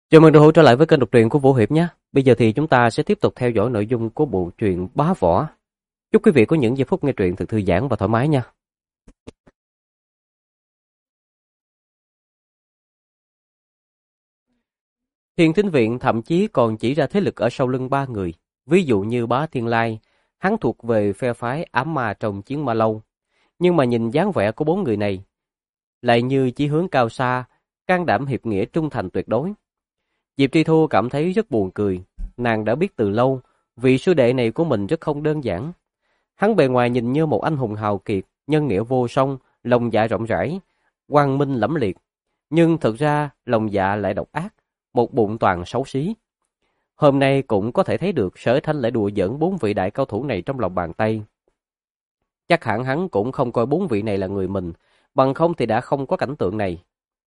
Chào mừng được trở lại với kênh đọc truyện của Vũ Hiệp nhé. Bây giờ thì chúng ta sẽ tiếp tục theo dõi nội dung của bộ truyện Bá Võ. Chúc quý vị có những giây phút nghe truyện thật thư giãn và thoải mái nha. Thiên Thính Viện thậm chí còn chỉ ra thế lực ở sau lưng ba người. Ví dụ như Bá Thiên Lai, hắn thuộc về phe phái ám ma trong chiến ma lâu. Nhưng mà nhìn dáng vẻ của bốn người này, lại như chí hướng cao xa, can đảm hiệp nghĩa trung thành tuyệt đối. Diệp Tri Thu cảm thấy rất buồn cười. Nàng đã biết từ lâu, vị sư đệ này của mình rất không đơn giản. Hắn bề ngoài nhìn như một anh hùng hào kiệt, nhân nghĩa vô song, lòng dạ rộng rãi, quang minh lẫm liệt. Nhưng thực ra lòng dạ lại độc ác, một bụng toàn xấu xí. Hôm nay cũng có thể thấy được Sở Thanh lại đùa giỡn bốn vị đại cao thủ này trong lòng bàn tay. Chắc hẳn hắn cũng không coi bốn vị này là người mình, bằng không thì đã không có cảnh tượng này.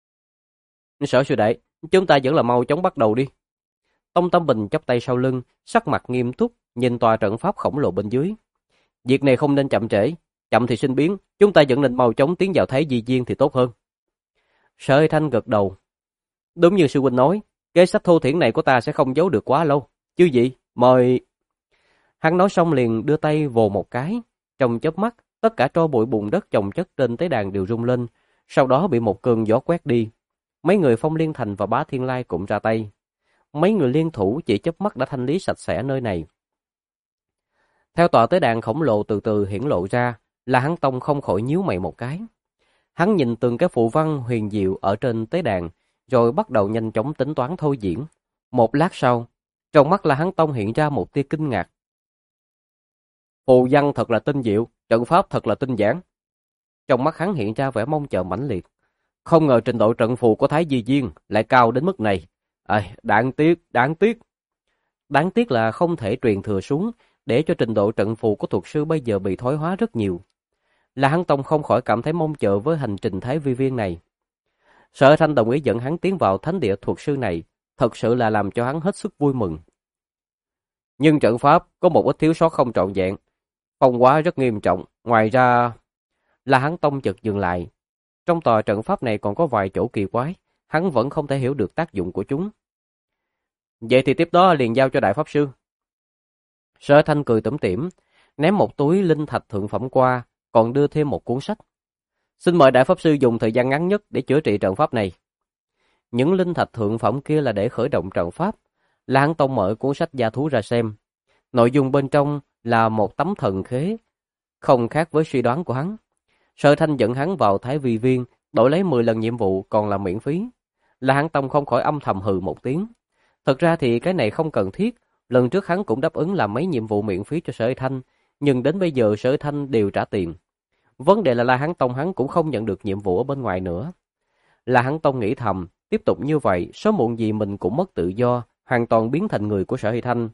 Sở sư đệ, chúng ta vẫn là mau chóng bắt đầu đi. Tông Tâm Bình chắp tay sau lưng, sắc mặt nghiêm túc, nhìn tòa trận pháp khổng lồ bên dưới. Việc này không nên chậm trễ, chậm thì sinh biến, chúng ta vẫn nên mau chóng tiến vào Thái Di Viên thì tốt hơn. Sở Thanh gật đầu. Đúng như sư huynh nói, kế sách thô thiển này của ta sẽ không giấu được quá lâu. Chứ gì, mời... Hắn nói xong liền đưa tay vồ một cái. Trong chớp mắt, tất cả tro bụi bùn đất chồng chất trên tế đàn đều rung lên, sau đó bị một cơn gió quét đi. Mấy người Phong Liên Thành và Bá Thiên Lai cũng ra tay. Mấy người liên thủ chỉ chớp mắt đã thanh lý sạch sẽ nơi này. Theo tòa tế đàn khổng lồ từ từ hiển lộ ra, là hắn Tông không khỏi nhíu mày một cái. Hắn nhìn từng cái phù văn huyền diệu ở trên tế đàn, rồi bắt đầu nhanh chóng tính toán thôi diễn. Một lát sau, trong mắt là hắn Tông hiện ra một tia kinh ngạc. Phù văn thật là tinh diệu, trận pháp thật là tinh giản. Trong mắt hắn hiện ra vẻ mong chờ mãnh liệt. Không ngờ trình độ trận phù của Thái Di Viên lại cao đến mức này. Đáng tiếc, đáng tiếc. Đáng tiếc là không thể truyền thừa xuống, để cho trình độ trận phù của thuật sư bây giờ bị thoái hóa rất nhiều. Là hắn Tông không khỏi cảm thấy mong chờ với hành trình Thái Vi Viên này. Sở Thanh đồng ý dẫn hắn tiến vào thánh địa thuật sư này, thật sự là làm cho hắn hết sức vui mừng. Nhưng trận pháp có một ít thiếu sót không trọn vẹn, phong hóa rất nghiêm trọng, ngoài ra... Là hắn Tông chợt dừng lại. Trong tòa trận pháp này còn có vài chỗ kỳ quái, hắn vẫn không thể hiểu được tác dụng của chúng. Vậy thì tiếp đó liền giao cho Đại Pháp Sư. Sở Thanh cười tủm tỉm, ném một túi linh thạch thượng phẩm qua, còn đưa thêm một cuốn sách. Xin mời Đại Pháp Sư dùng thời gian ngắn nhất để chữa trị trận pháp này. Những linh thạch thượng phẩm kia là để khởi động trận pháp. Lan Tông mở cuốn sách gia thú ra xem. Nội dung bên trong là một tấm thần khế, không khác với suy đoán của hắn. Sở Thanh dẫn hắn vào Thái Vi Viên, đổi lấy 10 lần nhiệm vụ còn là miễn phí. Lan Tông không khỏi âm thầm hừ một tiếng. Thật ra thì cái này không cần thiết. Lần trước hắn cũng đáp ứng làm mấy nhiệm vụ miễn phí cho Sở Thanh, nhưng đến bây giờ Sở Thanh đều trả tiền. Vấn đề là La Hán Tông hắn cũng không nhận được nhiệm vụ ở bên ngoài nữa. La Hán Tông nghĩ thầm, tiếp tục như vậy, sớm muộn gì mình cũng mất tự do, hoàn toàn biến thành người của Sở Thanh.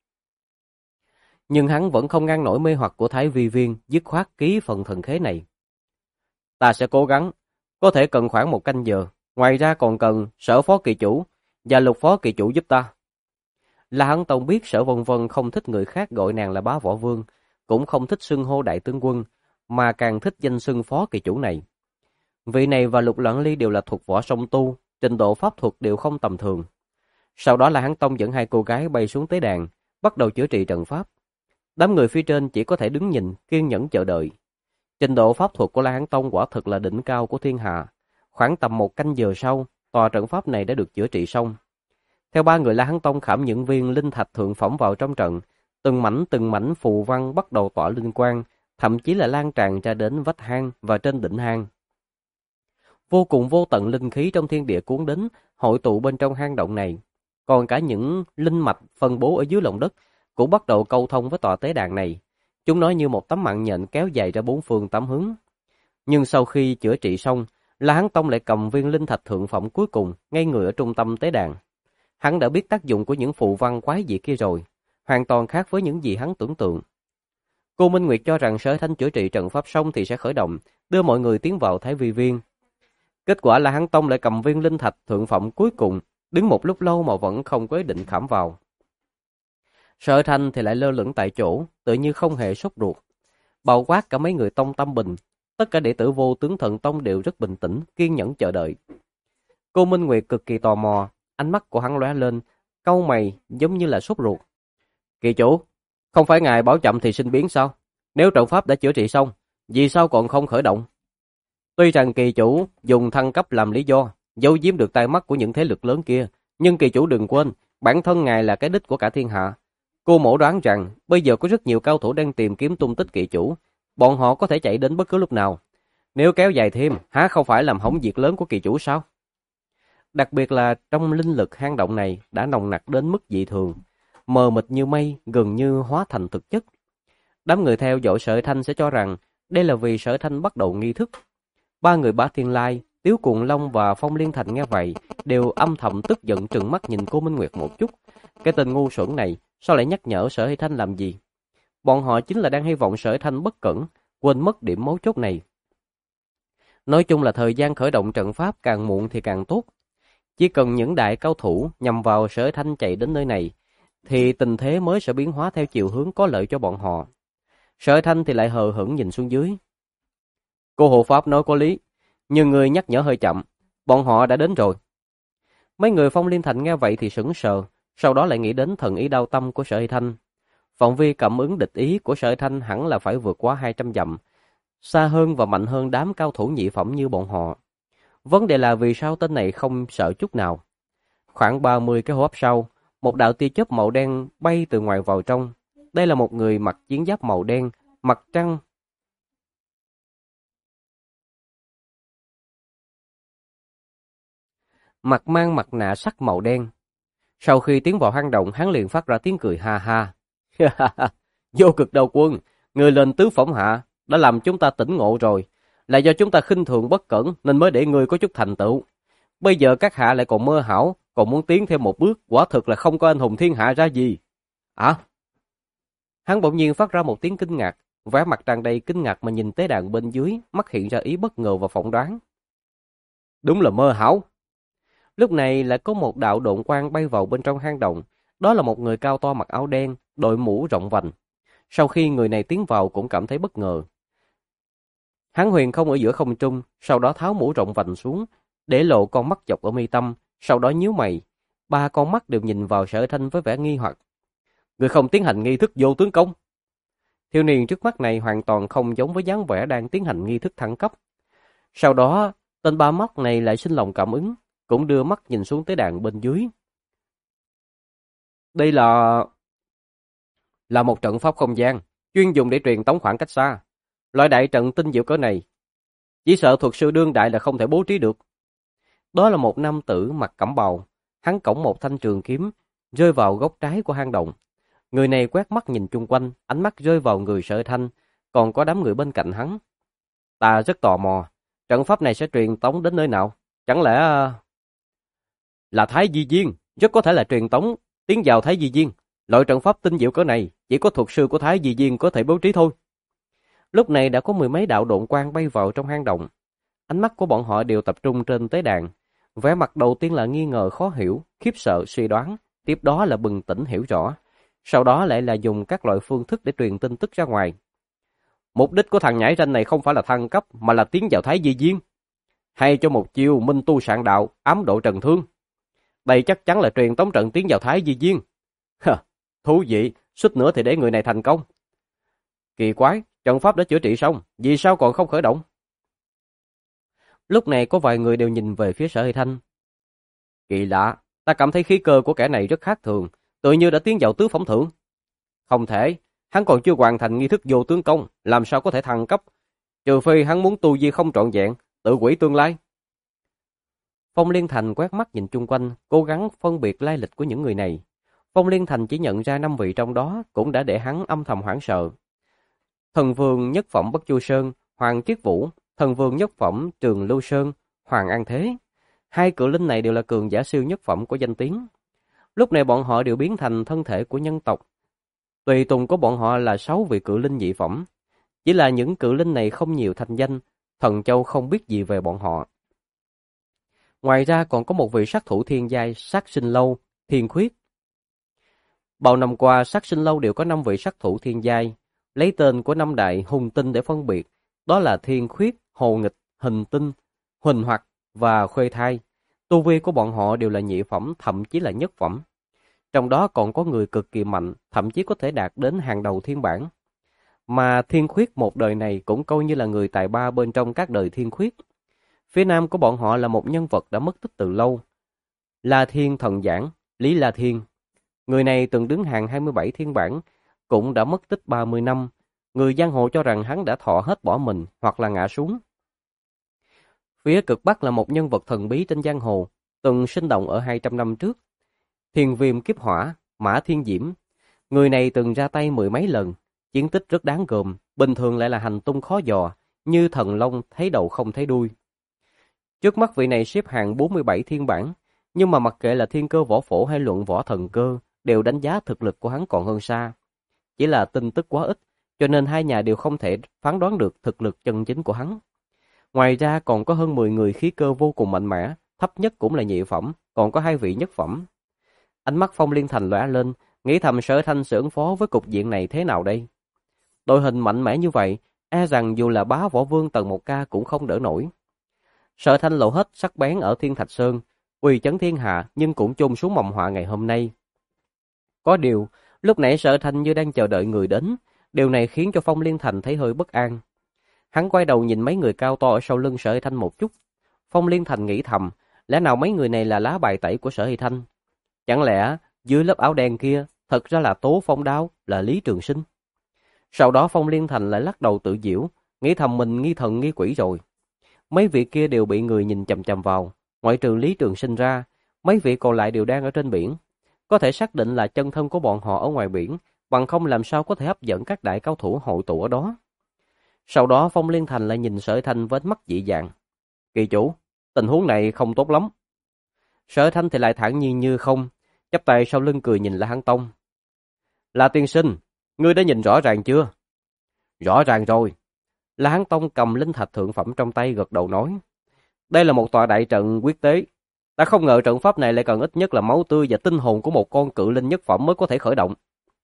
Nhưng hắn vẫn không ngăn nổi mê hoặc của Thái Vi Viên, dứt khoát ký phần thần khế này. Ta sẽ cố gắng, có thể cần khoảng 1 canh giờ, ngoài ra còn cần Sở Phó Kỳ Chủ và Lục Phó Kỳ Chủ giúp ta. La Hán Tông biết Sở Vân Vân không thích người khác gọi nàng là Bá Võ Vương, cũng không thích xưng hô đại tướng quân, mà càng thích danh xưng Phó Kỳ Chủ này. Vị này và Lục Loạn Ly đều là thuộc võ song tu, trình độ pháp thuật đều không tầm thường. Sau đó La Hán Tông dẫn 2 cô gái bay xuống tế đàn, bắt đầu chữa trị trận pháp. Đám người phía trên chỉ có thể đứng nhìn, kiên nhẫn chờ đợi. Trình độ pháp thuật của La Hán Tông quả thực là đỉnh cao của thiên hạ. Khoảng tầm 1 canh giờ sau, tòa trận pháp này đã được chữa trị xong. Theo 3 người La Hán Tông khảm những viên linh thạch thượng phẩm vào trong trận, từng mảnh phù văn bắt đầu tỏa linh quang, thậm chí là lan tràn ra đến vách hang và trên đỉnh hang. Vô cùng vô tận linh khí trong thiên địa cuốn đến, hội tụ bên trong hang động này. Còn cả những linh mạch phân bố ở dưới lòng đất cũng bắt đầu câu thông với tòa tế đàn này. Chúng nó như một tấm mạng nhện kéo dài ra 4 phương 8 hướng. Nhưng sau khi chữa trị xong, La Hán Tông lại cầm viên linh thạch thượng phẩm cuối cùng, ngay người ở trung tâm tế đàn. Hắn đã biết tác dụng của những phù văn quái dị kia rồi, hoàn toàn khác với những gì hắn tưởng tượng. Cô Minh Nguyệt cho rằng Sở Thanh chữa trị trận pháp xong thì sẽ khởi động, đưa mọi người tiến vào Thái Vi Viên. Kết quả là hắn Tông lại cầm viên linh thạch thượng phẩm cuối cùng, đứng một lúc lâu mà vẫn không có ý định khảm vào. Sở Thanh thì lại lơ lửng tại chỗ, tự như không hề sốt ruột. Bao quát cả mấy người Tông Tâm Bình, tất cả đệ tử Vô Tướng Thần Tông đều rất bình tĩnh, kiên nhẫn chờ đợi. Cô Minh Nguyệt cực kỳ tò mò, Ánh mắt của hắn lóe lên, cau mày giống như là sốt ruột. Kỳ chủ, không phải ngài bảo chậm thì sinh biến sao? Nếu trận pháp đã chữa trị xong, vì sao còn không khởi động? Tuy rằng kỳ chủ dùng thăng cấp làm lý do, giấu giếm được tai mắt của những thế lực lớn kia, nhưng kỳ chủ đừng quên, bản thân ngài là cái đích của cả thiên hạ. Cô mổ đoán rằng, bây giờ có rất nhiều cao thủ đang tìm kiếm tung tích kỳ chủ, bọn họ có thể chạy đến bất cứ lúc nào. Nếu kéo dài thêm, há không phải làm hỏng việc lớn của kỳ chủ sao? Đặc biệt là trong linh lực hang động này đã nồng nặc đến mức dị thường, mờ mịt như mây, gần như hóa thành thực chất. Đám người theo dõi Sở Thanh sẽ cho rằng đây là vì Sở Thanh bắt đầu nghi thức. Ba người Bá Thiên Lai, Tiếu Cuồng Long và Phong Liên Thành nghe vậy, đều âm thầm tức giận trừng mắt nhìn cô Minh Nguyệt một chút. Cái tên ngu xuẩn này, sao lại nhắc nhở Sở Thanh làm gì? Bọn họ chính là đang hy vọng Sở Thanh bất cẩn, quên mất điểm mấu chốt này. Nói chung là thời gian khởi động trận pháp càng muộn thì càng tốt. Chỉ cần những đại cao thủ nhằm vào Sở Thanh chạy đến nơi này, thì tình thế mới sẽ biến hóa theo chiều hướng có lợi cho bọn họ. Sở Thanh thì lại hờ hững nhìn xuống dưới. Cô hộ pháp nói có lý, nhưng người nhắc nhở hơi chậm, bọn họ đã đến rồi. Mấy người Phong Liên Thành nghe vậy thì sững sờ, sau đó lại nghĩ đến thần ý đao tâm của Sở Thanh. Phạm vi cảm ứng địch ý của Sở Thanh hẳn là phải vượt quá 200 dặm, xa hơn và mạnh hơn đám cao thủ nhị phẩm như bọn họ. Vấn đề là vì sao tên này không sợ chút nào. Khoảng 30 cái hô hấp sau, một đạo tia chớp màu đen bay từ ngoài vào trong. Đây là một người mặc chiến giáp màu đen, mặt trăng. Mặt mang mặt nạ sắt màu đen. Sau khi tiến vào hang động, hắn liền phát ra tiếng cười ha ha. Vô Cực Đầu Quân, người lên tứ phẩm hạ, đã làm chúng ta tỉnh ngộ rồi. Là do chúng ta khinh thường bất cẩn nên mới để ngươi có chút thành tựu. Bây giờ các hạ lại còn mơ hão, còn muốn tiến thêm một bước, quả thực là không có anh hùng thiên hạ ra gì. Hắn bỗng nhiên phát ra một tiếng kinh ngạc, vẻ mặt tràn đầy kinh ngạc mà nhìn tế đàn bên dưới, mắt hiện ra ý bất ngờ và phỏng đoán. Đúng là mơ hão. Lúc này lại có một đạo độn quang bay vào bên trong hang động, đó là một người cao to mặc áo đen, đội mũ rộng vành. Sau khi người này tiến vào cũng cảm thấy bất ngờ. Hắn huyền không ở giữa không trung, sau đó tháo mũ rộng vành xuống, để lộ con mắt dọc ở mi tâm, sau đó nhíu mày. Ba con mắt đều nhìn vào Sở Thanh với vẻ nghi hoặc. Người không tiến hành nghi thức vô tướng công. Thiếu niên trước mắt này hoàn toàn không giống với dáng vẻ đang tiến hành nghi thức thăng cấp. Sau đó, tên ba mắt này lại sinh lòng cảm ứng, cũng đưa mắt nhìn xuống tế đàn bên dưới. Đây là một trận pháp không gian, chuyên dùng để truyền tống khoảng cách xa. Loại đại trận tinh diệu cỡ này, chỉ sợ thuật sư đương đại là không thể bố trí được. Đó là một nam tử mặc cẩm bào, hắn cõng một thanh trường kiếm, rơi vào góc trái của hang động. Người này quét mắt nhìn chung quanh, ánh mắt rơi vào người Sở Thanh, còn có đám người bên cạnh hắn. Ta rất tò mò, trận pháp này sẽ truyền tống đến nơi nào? Chẳng lẽ là Thái Di Viên? Rất có thể là truyền tống tiến vào Thái Di Viên. Loại trận pháp tinh diệu cỡ này, chỉ có thuật sư của Thái Di Viên có thể bố trí thôi. Lúc này đã có mười mấy đạo độn quang bay vào trong hang động. Ánh mắt của bọn họ đều tập trung trên tế đàn. Vẻ mặt đầu tiên là nghi ngờ khó hiểu, khiếp sợ suy đoán, tiếp đó là bừng tỉnh hiểu rõ. Sau đó lại là dùng các loại phương thức để truyền tin tức ra ngoài. Mục đích của thằng nhãi ranh này không phải là thăng cấp mà là tiến vào Thái Di Viên. Hay cho một chiêu minh tu sạn đạo, ám độ trần thương. Đây chắc chắn là truyền tống trận tiến vào Thái Di Viên. Thú vị, suýt nữa thì để người này thành công. Kỳ quái, trận pháp đã chữa trị xong, vì sao còn không khởi động? Lúc này có vài người đều nhìn về phía Sở Thanh. Kỳ lạ, ta cảm thấy khí cơ của kẻ này rất khác thường, tự như đã tiến vào tứ phẩm thượng. Không thể, hắn còn chưa hoàn thành nghi thức vô tướng công, làm sao có thể thăng cấp, trừ phi hắn muốn tu vi không trọn vẹn, tự hủy tương lai. Phong Liên Thành quét mắt nhìn chung quanh, cố gắng phân biệt lai lịch của những người này. Phong Liên Thành chỉ nhận ra 5 vị trong đó, cũng đã để hắn âm thầm hoảng sợ. Thần vương nhất phẩm Bất Chu Sơn, Hoàng Triết Vũ, thần vương nhất phẩm Trường Lưu Sơn, Hoàng An Thế. Hai cự linh này đều là cường giả siêu nhất phẩm của danh tiếng. Lúc này bọn họ đều biến thành thân thể của nhân tộc. Tùy tùng của bọn họ là 6 vị cự linh nhị phẩm. Chỉ là những cự linh này không nhiều thành danh, Thần Châu không biết gì về bọn họ. Ngoài ra còn có một vị sát thủ thiên giai Sát Sinh Lâu, Thiên Khuyết. Bao năm qua Sát Sinh Lâu đều có 5 vị sát thủ thiên giai, lấy tên của 5 đại hùng tinh để phân biệt, đó là Thiên Khuyết, Hồ Nghịch, Hình Tinh, Huỳnh Hoặc và Khuê Thai. Tu vi của bọn họ đều là nhị phẩm, thậm chí là nhất phẩm. Trong đó còn có người cực kỳ mạnh, thậm chí có thể đạt đến hàng đầu thiên bản. Mà Thiên Khuyết một đời này cũng coi như là người tài ba bên trong các đời Thiên Khuyết. Phía nam của bọn họ là một nhân vật đã mất tích từ lâu. La Thiên Thần Giảng, Lý La Thiên. Người này từng đứng hàng 27 thiên bản, cũng đã mất tích 30 năm. Người giang hồ cho rằng hắn đã thọ hết bỏ mình hoặc là ngã xuống. Phía cực bắc là một nhân vật thần bí trên giang hồ, từng sinh động ở 200 năm trước. Thiên Viêm Kiếp Hỏa, Mã Thiên Diễm. Người này từng ra tay mười mấy lần, chiến tích rất đáng gờm, bình thường lại là hành tung khó dò, như thần long thấy đầu không thấy đuôi. Trước mắt vị này xếp hạng 47 thiên bản, nhưng mà mặc kệ là thiên cơ võ phổ hay luận võ thần cơ, đều đánh giá thực lực của hắn còn hơn xa. Chỉ là tin tức quá ít, cho nên hai nhà đều không thể phán đoán được thực lực chân chính của hắn. Ngoài ra còn có hơn 10 người khí cơ vô cùng mạnh mẽ, thấp nhất cũng là nhị phẩm, còn có 2 vị nhất phẩm. Ánh mắt Phong Liên Thành lóe lên, nghĩ thầm Sở Thanh sẽ ứng phó với cục diện này thế nào đây? Đội hình mạnh mẽ như vậy, e rằng dù là bá võ vương tầng 1K cũng không đỡ nổi. Sở Thanh lộ hết sắc bén ở Thiên Thạch Sơn, uy chấn thiên hạ nhưng cũng chôn xuống mầm họa ngày hôm nay. Có điều, lúc nãy Sở Thanh như đang chờ đợi người đến, điều này khiến cho Phong Liên Thành thấy hơi bất an. Hắn quay đầu nhìn mấy người cao to ở sau lưng Sở Thanh một chút. Phong Liên Thành nghĩ thầm, lẽ nào mấy người này là lá bài tẩy của Sở Thanh? Chẳng lẽ dưới lớp áo đen kia thật ra là Tố Phong Đao, là Lý Trường Sinh? Sau đó Phong Liên Thành lại lắc đầu tự giễu, nghĩ thầm mình nghi thần nghi quỷ rồi. Mấy vị kia đều bị người nhìn chằm chằm vào, ngoại trừ Lý Trường Sinh ra, mấy vị còn lại đều đang ở trên biển. Có thể xác định là chân thân của bọn họ ở ngoài biển, bằng không làm sao có thể hấp dẫn các đại cao thủ hội tụ ở đó. Sau đó Phong Liên Thành lại nhìn Sở Thanh với ánh mắt dị dạng. Kỳ chủ, tình huống này không tốt lắm. Sở Thanh thì lại thản nhiên như không, chắp tay sau lưng cười nhìn La Hán Tông. La tiên sinh, ngươi đã nhìn rõ ràng chưa? Rõ ràng rồi. La Hán Tông cầm linh thạch thượng phẩm trong tay gật đầu nói. Đây là một tòa đại trận quyết tế. Ta không ngờ trận pháp này lại cần ít nhất là máu tươi và tinh hồn của một con cự linh nhất phẩm mới có thể khởi động.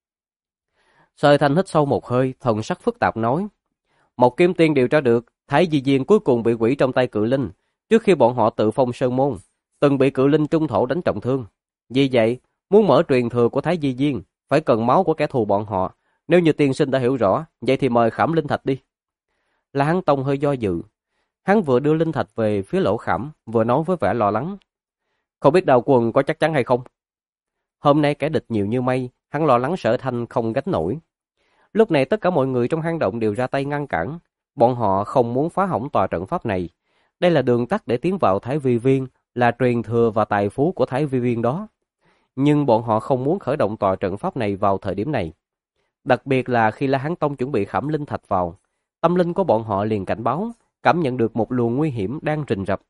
Sở Thanh hít sâu một hơi, thần sắc phức tạp nói. Một Kim Tiên điều tra được, Thái Di Diên cuối cùng bị quỷ trong tay cự linh, trước khi bọn họ tự phong sơn môn, từng bị cự linh trung thổ đánh trọng thương. Vì vậy, muốn mở truyền thừa của Thái Di Diên, phải cần máu của kẻ thù bọn họ. Nếu như tiên sinh đã hiểu rõ, vậy thì mời khảm linh thạch đi. La Hán Tông hơi do dự. Hắn vừa đưa linh thạch về phía lỗ khảm, vừa nói với vẻ lo lắng. Không biết Đào Quần có chắc chắn hay không? Hôm nay kẻ địch nhiều như mây, hắn lo lắng Sở Thanh không gánh nổi. Lúc này tất cả mọi người trong hang động đều ra tay ngăn cản. Bọn họ không muốn phá hỏng tòa trận pháp này. Đây là đường tắt để tiến vào Thái Vi Viên, là truyền thừa và tài phú của Thái Vi Viên đó. Nhưng bọn họ không muốn khởi động tòa trận pháp này vào thời điểm này. Đặc biệt là khi La Hán Tông chuẩn bị khảm linh thạch vào, tâm linh của bọn họ liền cảnh báo, cảm nhận được một luồng nguy hiểm đang rình rập.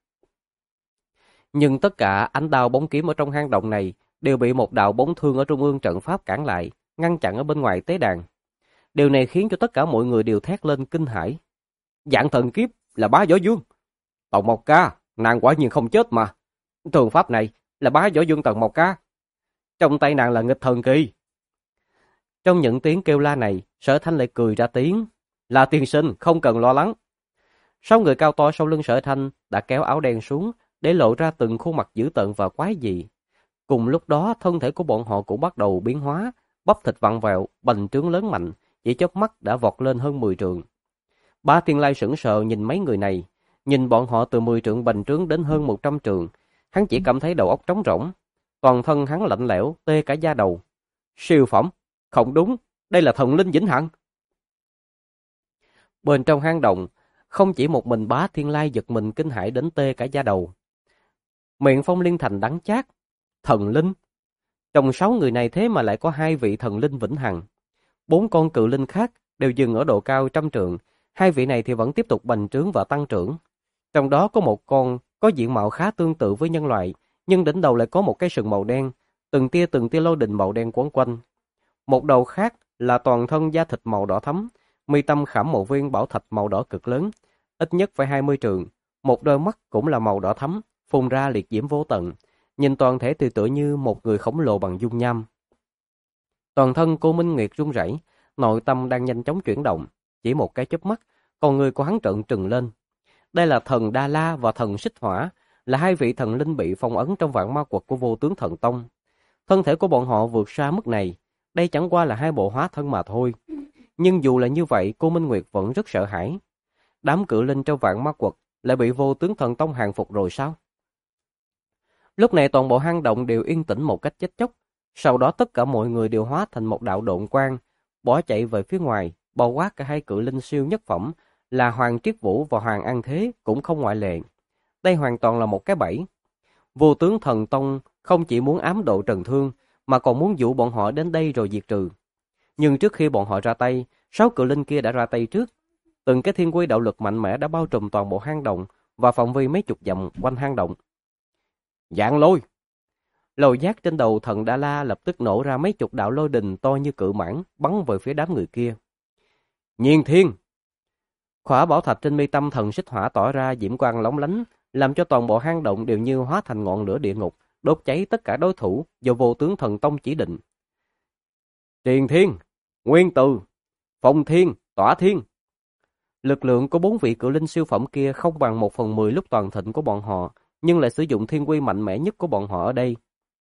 Nhưng tất cả ánh đao bóng kiếm ở trong hang động này đều bị một đạo bóng thương ở trung ương trận pháp cản lại, ngăn chặn ở bên ngoài tế đàn. Điều này khiến cho tất cả mọi người đều thét lên kinh hãi. Dạng thần kiếp là bá võ dương. Tòng Mộc Ca, nàng quả nhiên không chết mà. Trường pháp này là bá võ dương Tần Mộc Ca. Trong tay nàng là nghịch thần kỳ. Trong những tiếng kêu la này, Sở Thanh lại cười ra tiếng. Là tiên sinh, không cần lo lắng. 6 người cao to sau lưng Sở Thanh đã kéo áo đen xuống, để lộ ra từng khuôn mặt dữ tợn và quái dị. Cùng lúc đó, thân thể của bọn họ cũng bắt đầu biến hóa, bắp thịt vặn vẹo, bành trướng lớn mạnh, chỉ chớp mắt đã vọt lên hơn 10 trượng. Bá Tiên Lai sững sờ nhìn mấy người này, nhìn bọn họ từ 10 trượng bành trướng đến hơn 100 trượng, hắn chỉ cảm thấy đầu óc trống rỗng, toàn thân hắn lạnh lẽo, tê cả da đầu. Siêu phẩm, không đúng, đây là thần linh vĩnh hằng. Bên trong hang động, không chỉ một mình Bá Thiên Lai giật mình kinh hãi đến tê cả da đầu. Miệng Phong Liên Thành đắng chát, thần linh. Trong 6 người này thế mà lại có 2 vị thần linh vĩnh hằng. 4 con cự linh khác đều dừng ở độ cao 100 trượng, 2 vị này thì vẫn tiếp tục bành trướng và tăng trưởng. Trong đó có một con có diện mạo khá tương tự với nhân loại, nhưng đỉnh đầu lại có một cái sừng màu đen, từng tia lôi đình màu đen quấn quanh. Một đầu khác là toàn thân da thịt màu đỏ thẫm, mi tâm khảm một viên bảo thạch màu đỏ cực lớn, ít nhất phải 20 trượng, một đôi mắt cũng là màu đỏ thẫm, phun ra liệt diễm vô tận, nhìn toàn thể thì tựa như một người khổng lồ bằng dung nham. Toàn thân cô Minh Nguyệt run rẩy, nội tâm đang nhanh chóng chuyển động, chỉ một cái chớp mắt, con người của hắn trợn trừng lên. Đây là thần Đa La và thần Xích Hỏa, là hai vị thần linh bị phong ấn trong vạn ma quật của Vô Tướng Thần Tông. Thân thể của bọn họ vượt xa mức này, đây chẳng qua là hai bộ hóa thân mà thôi. Nhưng dù là như vậy, cô Minh Nguyệt vẫn rất sợ hãi. Đám cự linh trong vạn ma quật lại bị Vô Tướng Thần Tông hàng phục rồi sao? Lúc này toàn bộ hang động đều yên tĩnh một cách chết chóc. Sau đó tất cả mọi người đều hóa thành một đạo độn quang, bỏ chạy về phía ngoài, bao quát cả hai cự linh siêu nhất phẩm là Hoàng Triết Vũ và Hoàng An Thế cũng không ngoại lệ. Đây hoàn toàn là một cái bẫy. Vô Tướng Thần Tông không chỉ muốn ám độ Trần Thương, mà còn muốn dụ bọn họ đến đây rồi diệt trừ. Nhưng trước khi bọn họ ra tay, 6 cự linh kia đã ra tay trước. Từng cái thiên quy đạo lực mạnh mẽ đã bao trùm toàn bộ hang động và phạm vi mấy chục dặm quanh hang động. Dạng lôi! Lôi giác trên đầu thần Đa La lập tức nổ ra mấy chục đạo lôi đình to như cự mãng bắn về phía đám người kia. Nhiên thiên! Khỏa bảo thạch trên mi tâm thần xích hỏa tỏa ra diễm quang lóng lánh, làm cho toàn bộ hang động đều như hóa thành ngọn lửa địa ngục, đốt cháy tất cả đối thủ do Vô Tướng Thần Tông chỉ định. Tiền thiên, nguyên từ, phong thiên, tỏa thiên. Lực lượng của 4 vị cự linh siêu phẩm kia không bằng 1/10 lúc toàn thịnh của bọn họ, nhưng lại sử dụng thiên quy mạnh mẽ nhất của bọn họ ở đây.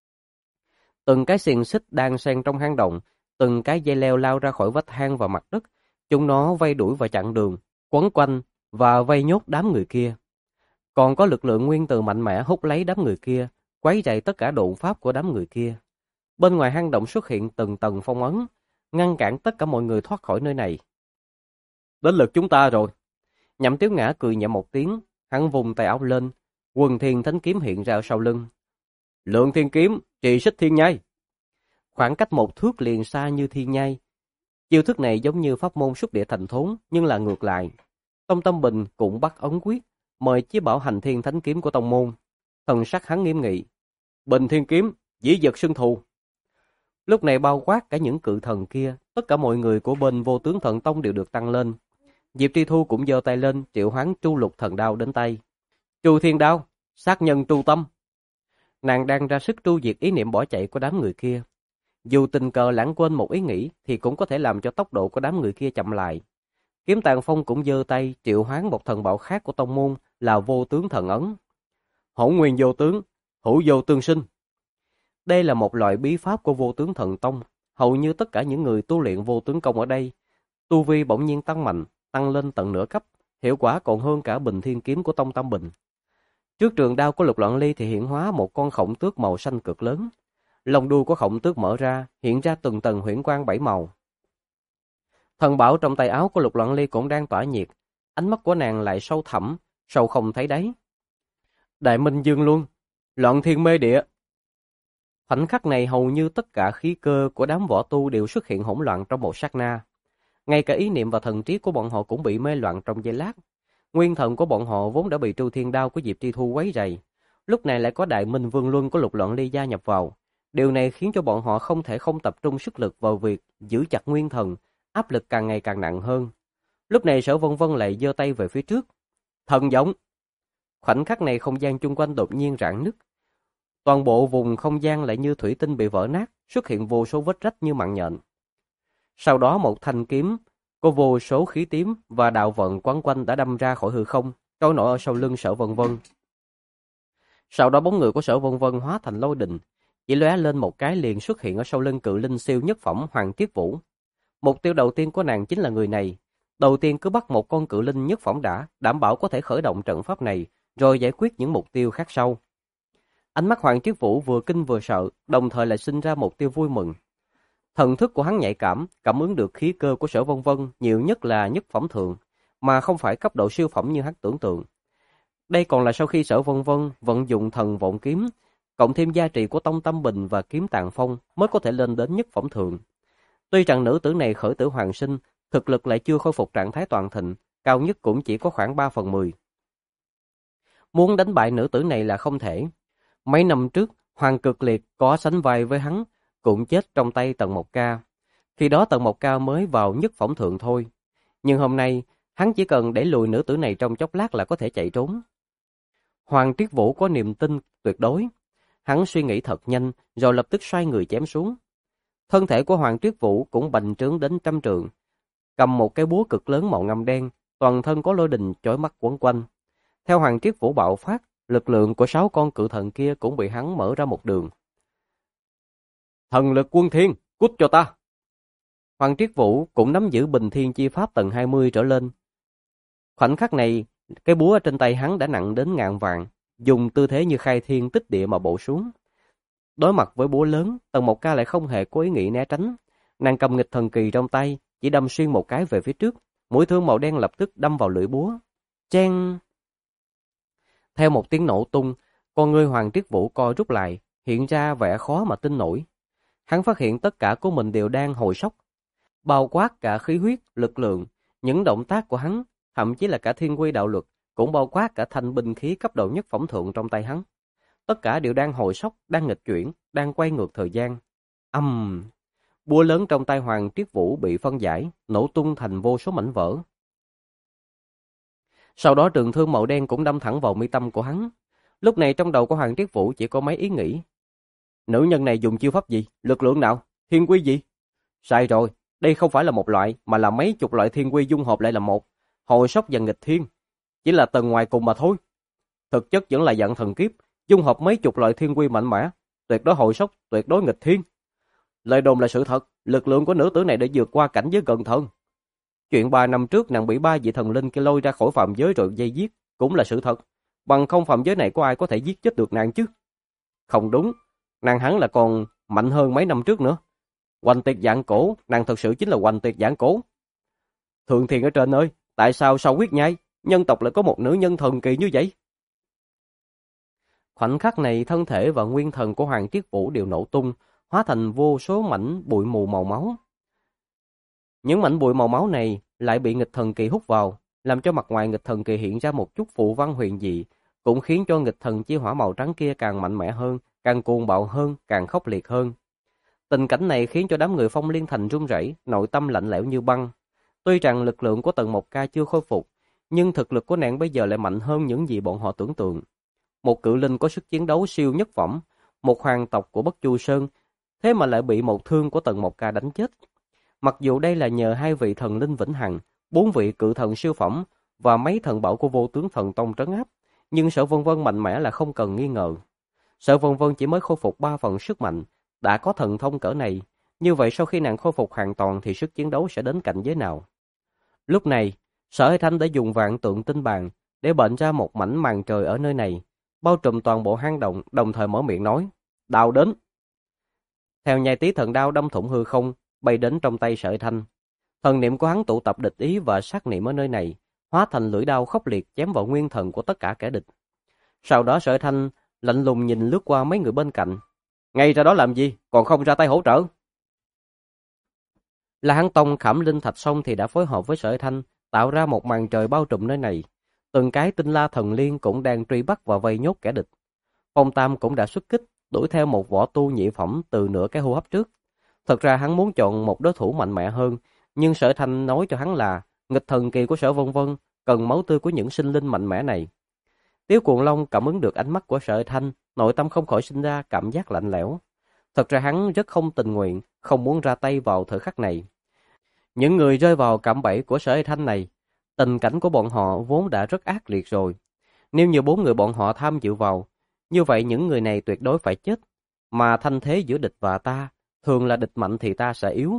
Từng cái xiềng xích đang xen trong hang động, từng cái dây leo lao ra khỏi vách hang và mặt đất, chúng nó vây đuổi và chặn đường, quấn quanh và vây nhốt đám người kia. Còn có lực lượng nguyên từ mạnh mẽ hút lấy đám người kia, quấy rầy tất cả độn pháp của đám người kia. Bên ngoài hang động xuất hiện từng tầng phong ấn, ngăn cản tất cả mọi người thoát khỏi nơi này. Đến lượt chúng ta rồi. Nhậm Tiếu Ngã cười nhẹ một tiếng, hắn vùng tay áo lên, Quần Thiên Thánh Kiếm hiện ra sau lưng. Lượng thiên kiếm, trì xích thiên nhai. Khoảng cách 1 thước liền xa như thiên nhai. Chiêu thức này giống như pháp môn xúc địa thành thốn, nhưng là ngược lại. Tông Tâm Bình cũng bắt ấn quyết, mời Chí Bảo hành Thiên Thánh Kiếm của tông môn. Thần sắc hắn nghiêm nghị. Bình thiên kiếm, dĩ vật xưng thù. Lúc này bao quát cả những cự thần kia, tất cả mọi người của bên Vô Tướng Thần Tông đều được tăng lên. Diệp Tri Thu cũng giơ tay lên, triệu hoán Tru Lục Thần Đao đến tay. Tru Thiên Đao, sát nhân tru tâm. Nàng đang ra sức tru diệt ý niệm bỏ chạy của đám người kia. Dù tình cờ lãng quên một ý nghĩ thì cũng có thể làm cho tốc độ của đám người kia chậm lại. Kiếm Tàn Phong cũng giơ tay triệu hoán một thần bảo khác của tông môn là Vô Tướng Thần Ấn. Hỗn nguyên vô tướng, hữu vô tương sinh. Đây là một loại bí pháp của Vô Tướng Thần Tông. Hầu như tất cả những người tu luyện vô tướng công ở đây, tu vi bỗng nhiên tăng mạnh, tăng lên tận nửa cấp, hiệu quả còn hơn cả Bình Thiên Kiếm của Tông Tâm Bình. Trước trường đao của Lục Loạn Ly thì hiện hóa một con khổng tước màu xanh cực lớn. Lông đuôi của khổng tước mở ra, hiện ra từng tầng huyễn quang 7 màu. Thần bảo trong tay áo của Lục Loạn Ly cũng đang tỏa nhiệt, ánh mắt của nàng lại sâu thẳm, sâu không thấy đáy. Đại Minh Dương Luân, Loạn Thiên Mê Địa. Khoảnh khắc này hầu như tất cả khí cơ của đám võ tu đều xuất hiện hỗn loạn trong một sát na. Ngay cả ý niệm và thần trí của bọn họ cũng bị mê loạn trong giây lát. Nguyên thần của bọn họ vốn đã bị Tru Thiên Đao của Diệp Tri Thu quấy rầy, lúc này lại có Đại Minh Vương Luân của Lục Loạn Ly gia nhập vào. Điều này khiến cho bọn họ không thể không tập trung sức lực vào việc giữ chặt nguyên thần, áp lực càng ngày càng nặng hơn. Lúc này Sở Vân Vân lại giơ tay về phía trước. Thần giống. Khoảnh khắc này không gian chung quanh đột nhiên rạn nứt. Toàn bộ vùng không gian lại như thủy tinh bị vỡ nát, xuất hiện vô số vết rách như mạng nhện. Sau đó một thanh kiếm có vô số khí tím và đạo vận quấn quanh đã đâm ra khỏi hư không, trôi nổi ở sau lưng Sở Vân Vân. Sau đó bóng người của Sở Vân Vân hóa thành lôi đình, chỉ lóe lên một cái liền xuất hiện ở sau lưng cự linh siêu nhất phẩm Hoàng Triết Vũ. Mục tiêu đầu tiên của nàng chính là người này. Đầu tiên cứ bắt một con cự linh nhất phẩm đã, đảm bảo có thể khởi động trận pháp này, rồi giải quyết những mục tiêu khác sau. Ánh mắt Hoàng Triết Vũ vừa kinh vừa sợ, đồng thời lại sinh ra một tia vui mừng. Thần thức của hắn nhạy cảm, cảm ứng được khí cơ của Sở Vân Vân nhiều nhất là nhất phẩm thượng, mà không phải cấp độ siêu phẩm như hắn tưởng tượng. Đây còn là sau khi Sở Vân Vân vận dụng thần vọng kiếm, cộng thêm gia trì của Tông Tâm Bình và kiếm Tàn Phong mới có thể lên đến nhất phẩm thượng. Tuy rằng nữ tử này khởi tử hoàn sinh, thực lực lại chưa khôi phục trạng thái toàn thịnh, cao nhất cũng chỉ có khoảng 3/10. Muốn đánh bại nữ tử này là không thể. Mấy năm trước, Hoàng Cực Liệt có sánh vai với hắn, cũng chết trong tay Tần Mộc Ca. Khi đó Tần Mộc Ca mới vào nhất phẩm thượng thôi. Nhưng hôm nay, hắn chỉ cần đẩy lùi nữ tử này trong chốc lát là có thể chạy trốn. Hoàng Triết Vũ có niềm tin tuyệt đối. Hắn suy nghĩ thật nhanh, rồi lập tức xoay người chém xuống. Thân thể của Hoàng Triết Vũ cũng bành trướng đến 100 trượng. Cầm một cái búa cực lớn màu ngăm đen, toàn thân có lôi đình chói mắt quấn quanh. Theo Hoàng Triết Vũ bạo phát, lực lượng của 6 con cự thần kia cũng bị hắn mở ra một đường. Thần lực quân thiên, cút cho ta! Hoàng Triết Vũ cũng nắm giữ bình thiên chi pháp tầng 20 trở lên. Khoảnh khắc này, cái búa trên tay hắn đã nặng đến ngàn vạn, dùng tư thế như khai thiên tích địa mà bổ xuống. Đối mặt với búa lớn, Tần Mộc Ca lại không hề có ý nghĩ né tránh. Nàng cầm nghịch thần kỳ trong tay, chỉ đâm xuyên một cái về phía trước, mũi thương màu đen lập tức đâm vào lưỡi búa. Chen! Theo một tiếng nổ tung, con ngươi Hoàng Triết Vũ co rút lại, hiện ra vẻ khó mà tin nổi. Hắn phát hiện tất cả của mình đều đang hồi sốc, bao quát cả khí huyết, lực lượng, những động tác của hắn, thậm chí là cả thiên quy đạo luật, cũng bao quát cả thanh binh khí cấp độ nhất phẩm thượng trong tay hắn. Tất cả đều đang hồi sốc, đang nghịch chuyển, đang quay ngược thời gian. Búa lớn trong tay Hoàng Triết Vũ bị phân giải, nổ tung thành vô số mảnh vỡ. Sau đó trường thương màu đen cũng đâm thẳng vào mi tâm của hắn. Lúc này trong đầu của Hoàng Triết Vũ chỉ có mấy ý nghĩ. Nữ nhân này dùng chiêu pháp gì? Lực lượng nào? Thiên quy gì? Sai rồi, đây không phải là một loại, mà là mấy chục loại thiên quy dung hợp lại là một. Hồi sốc và nghịch thiên, chỉ là tầng ngoài cùng mà thôi. Thực chất vẫn là dạng thần kiếp, dung hợp mấy chục loại thiên quy mạnh mẽ, tuyệt đối hồi sốc, tuyệt đối nghịch thiên. Lời đồn là sự thật, lực lượng của nữ tử này đã vượt qua cảnh giới gần thần. Chuyện 3 năm trước nàng bị 3 vị thần linh kia lôi ra khỏi phạm giới rồi dây giết, cũng là sự thật. Bằng không phạm giới này có ai có thể giết chết được nàng chứ? Không đúng, nàng hẳn là còn mạnh hơn mấy năm trước nữa. Hoành Tuyệt Dạng Cổ, nàng thật sự chính là Hoành Tuyệt Dạng Cổ. Thượng Thiên ở trên ơi, tại sao sau huyết nhai, nhân tộc lại có một nữ nhân thần kỳ như vậy? Khoảnh khắc này, thân thể và nguyên thần của Hoàng Triết Vũ đều nổ tung, hóa thành vô số mảnh bụi mù màu máu. Những mảnh bụi màu máu này lại bị nghịch thần kỳ hút vào, làm cho mặt ngoài nghịch thần kỳ hiện ra một chút phù văn huyền dị, cũng khiến cho nghịch thần chi hỏa màu trắng kia càng mạnh mẽ hơn, càng cuồng bạo hơn, càng khốc liệt hơn. Tình cảnh này khiến cho đám người Phong Liên Thành run rẩy, nội tâm lạnh lẽo như băng. Tuy rằng lực lượng của Tần Mộc Ca chưa khôi phục, nhưng thực lực của nàng bây giờ lại mạnh hơn những gì bọn họ tưởng tượng. Một cự linh có sức chiến đấu siêu nhất phẩm, một hoàng tộc của Bất Chu Sơn, thế mà lại bị một thương của Tần Mộc Ca đánh chết. Mặc dù đây là nhờ 2 vị thần linh vĩnh hằng, 4 vị cự thần siêu phẩm và mấy thần bảo của Vô Tướng Thần Tông trấn áp, nhưng Sở Vân Vân mạnh mẽ là không cần nghi ngờ. Sở Vân Vân chỉ mới khôi phục 3 phần sức mạnh, đã có thần thông cỡ này, như vậy sau khi nàng khôi phục hoàn toàn thì sức chiến đấu sẽ đến cảnh giới nào? Lúc này, Sở Hải Thanh đã dùng vạn tượng tinh bàn để bệnh ra một mảnh màn trời ở nơi này, bao trùm toàn bộ hang động, đồng thời mở miệng nói: "Đao đến!" Theo nhai tí thần đao đâm thủng hư không, bay đến trong tay Sở Hải Thanh. Thần niệm của hắn tụ tập địch ý và sát niệm ở nơi này, hóa thành lưỡi đao khốc liệt chém vào nguyên thần của tất cả kẻ địch. Sau đó Sở Hải Thanh lạnh lùng nhìn lướt qua mấy người bên cạnh. Ngay ra đó làm gì, còn không ra tay hỗ trợ? La Hán Tông Khảm Linh Thạch Sông thì đã phối hợp với Sở Hải Thanh, tạo ra một màn trời bao trùm nơi này. Từng cái tinh la thần liên cũng đang truy bắt và vây nhốt kẻ địch. Phong Tam cũng đã xuất kích, đuổi theo một võ tu nhị phẩm từ nửa cái hô hấp trước. Thật ra hắn muốn chọn một đối thủ mạnh mẽ hơn, nhưng Sở Hải Thanh nói cho hắn là nghịch thần kỳ của Sở Vân Vân cần máu tươi của những sinh linh mạnh mẽ này. Tiếu Cuồng Long cảm ứng được ánh mắt của Sở Hải Thanh, nội tâm không khỏi sinh ra cảm giác lạnh lẽo. Thật ra hắn rất không tình nguyện, không muốn ra tay vào thời khắc này. Những người rơi vào cạm bẫy của Sở Hải Thanh này, tình cảnh của bọn họ vốn đã rất ác liệt rồi. Nếu như 4 người bọn họ tham dự vào, như vậy những người này tuyệt đối phải chết. Mà thanh thế giữa địch và ta, thường là địch mạnh thì ta sẽ yếu.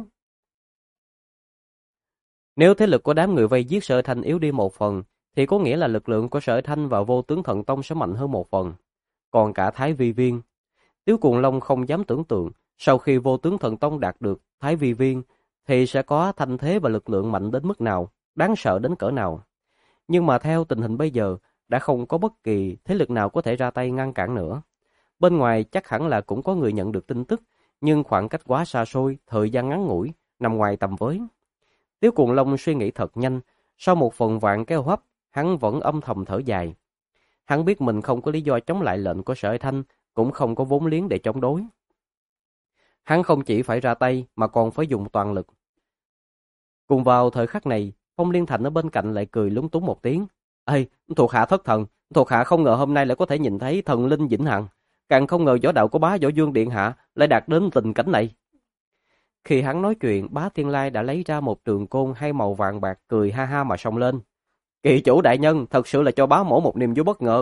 Nếu thế lực của đám người vây giết Sở Hải Thanh yếu đi một phần, thì có nghĩa là lực lượng của Sở Hải Thanh và Vô Tướng Thần Tông sẽ mạnh hơn một phần. Còn cả Thái Vi Viên, Tiếu Cuồng Long không dám tưởng tượng, sau khi Vô Tướng Thần Tông đạt được Thái Vi Viên, thì sẽ có thanh thế và lực lượng mạnh đến mức nào, đáng sợ đến cỡ nào. Nhưng mà theo tình hình bây giờ, đã không có bất kỳ thế lực nào có thể ra tay ngăn cản nữa. Bên ngoài chắc hẳn là cũng có người nhận được tin tức, nhưng khoảng cách quá xa xôi, thời gian ngắn ngủi, nằm ngoài tầm với. Tiếu Cuồng Long suy nghĩ thật nhanh, sau một phần vạn cái hô hấp, hắn vẫn âm thầm thở dài. Hắn biết mình không có lý do chống lại lệnh của Sở Hải Thanh, cũng không có vốn liếng để chống đối. Hắn không chỉ phải ra tay mà còn phải dùng toàn lực. Cùng vào thời khắc này, Phong Liên Thành ở bên cạnh lại cười lúng túng một tiếng. Ê, thuộc hạ thất thần, thuộc hạ không ngờ hôm nay lại có thể nhìn thấy thần linh vĩnh hằng, càng không ngờ võ đạo của bá Võ Vương điện hạ lại đạt đến tình cảnh này. Khi hắn nói chuyện, Bá Thiên Lai đã lấy ra một trường côn hai màu vàng bạc, cười ha ha mà xông lên. Kỳ chủ đại nhân, thật sự là cho bá mổ một niềm vui bất ngờ.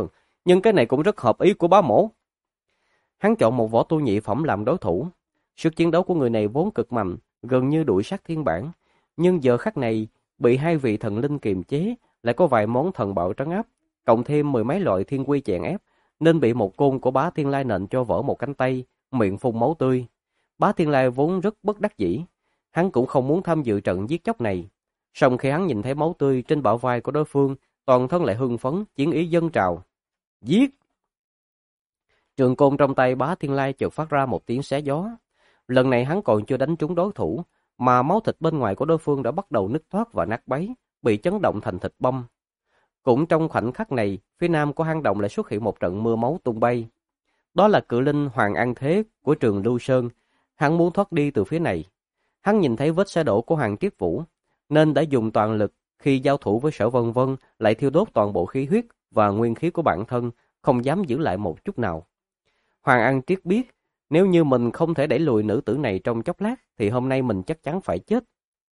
nhưng cái này cũng rất hợp ý của bá mổ. Hắn chọn một võ tu nhị phẩm làm đối thủ. Sức chiến đấu của người này vốn cực mạnh, gần như đuổi sát thiên bản, nhưng giờ khắc này bị hai vị thần linh kiềm chế, lại có vài món thần bảo trấn áp, cộng thêm mười mấy loại thiên quy chèn ép, nên bị một côn của Bá Thiên Lai nện cho vỡ một cánh tay, miệng phun máu tươi. Bá Thiên Lai vốn rất bất đắc dĩ, hắn cũng không muốn tham dự trận giết chóc này. Song khi hắn nhìn thấy máu tươi trên bả vai của đối phương, toàn thân lại hưng phấn, chiến ý dâng trào. Giết! Trường côn trong tay Bá Thiên Lai chợt phát ra một tiếng xé gió. Lần này hắn còn chưa đánh trúng đối thủ, mà máu thịt bên ngoài của đối phương đã bắt đầu nứt toác và nát bấy, bị chấn động thành thịt băm. Cũng trong khoảnh khắc này, phía nam của hang động lại xuất hiện một trận mưa máu tung bay. Đó là cự linh Hoàng An Thế của Trường Lưu Sơn. Hắn muốn thoát đi từ phía này. Hắn nhìn thấy vết xe đổ của Hoàng Triết Vũ, nên đã dùng toàn lực, khi giao thủ với Sở Vân Vân lại thiêu đốt toàn bộ khí huyết và nguyên khí của bản thân, không dám giữ lại một chút nào. Hoàng An Triết biết, nếu như mình không thể đẩy lùi nữ tử này trong chốc lát, thì hôm nay mình chắc chắn phải chết.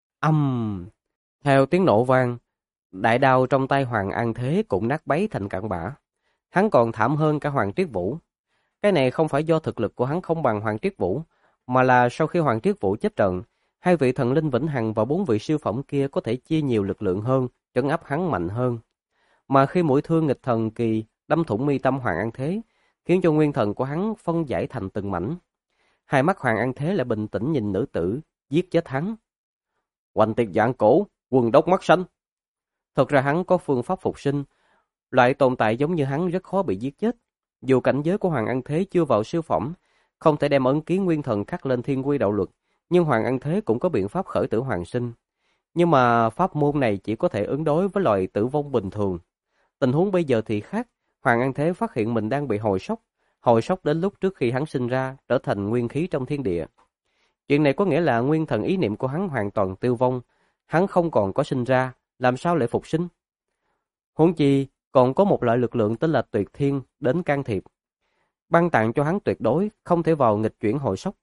Theo tiếng nổ vang, đại đao trong tay Hoàng An Thế cũng nát bấy thành cặn bã. Hắn còn thảm hơn cả Hoàng Triết Vũ. Cái này không phải do thực lực của hắn không bằng Hoàng Triết Vũ, mà là sau khi Hoàng Triết Vũ chết trận, hai vị thần linh vĩnh hằng và 4 vị siêu phẩm kia có thể chia nhiều lực lượng hơn, trấn áp hắn mạnh hơn. Mà khi mũi thương nghịch thần kỳ đâm thủng mi tâm Hoàng An Thế, khiến cho nguyên thần của hắn phân giải thành từng mảnh. Hai mắt Hoàng An Thế lại bình tĩnh nhìn nữ tử, giết chết hắn. Hoành tiệt dạng cổ, quần đốc mắt xanh. Thật ra hắn có phương pháp phục sinh, loại tồn tại giống như hắn rất khó bị giết chết. Dù cảnh giới của Hoàng An Thế chưa vào siêu phẩm, không thể đem ấn ký nguyên thần khắc lên thiên quy đạo luật, nhưng Hoàng An Thế cũng có biện pháp khởi tử hoàng sinh. Nhưng mà pháp môn này chỉ có thể ứng đối với loài tử vong bình thường. Tình huống bây giờ thì khác, Hoàng An Thế phát hiện mình đang bị hồi sốc đến lúc trước khi hắn sinh ra, trở thành nguyên khí trong thiên địa. Chuyện này có nghĩa là nguyên thần ý niệm của hắn hoàn toàn tiêu vong, hắn không còn có sinh ra, làm sao lại phục sinh? Huống chi, còn có một loại lực lượng tên là Tuyệt Thiên đến can thiệp, ban tặng cho hắn tuyệt đối không thể vào nghịch chuyển hồi sốc.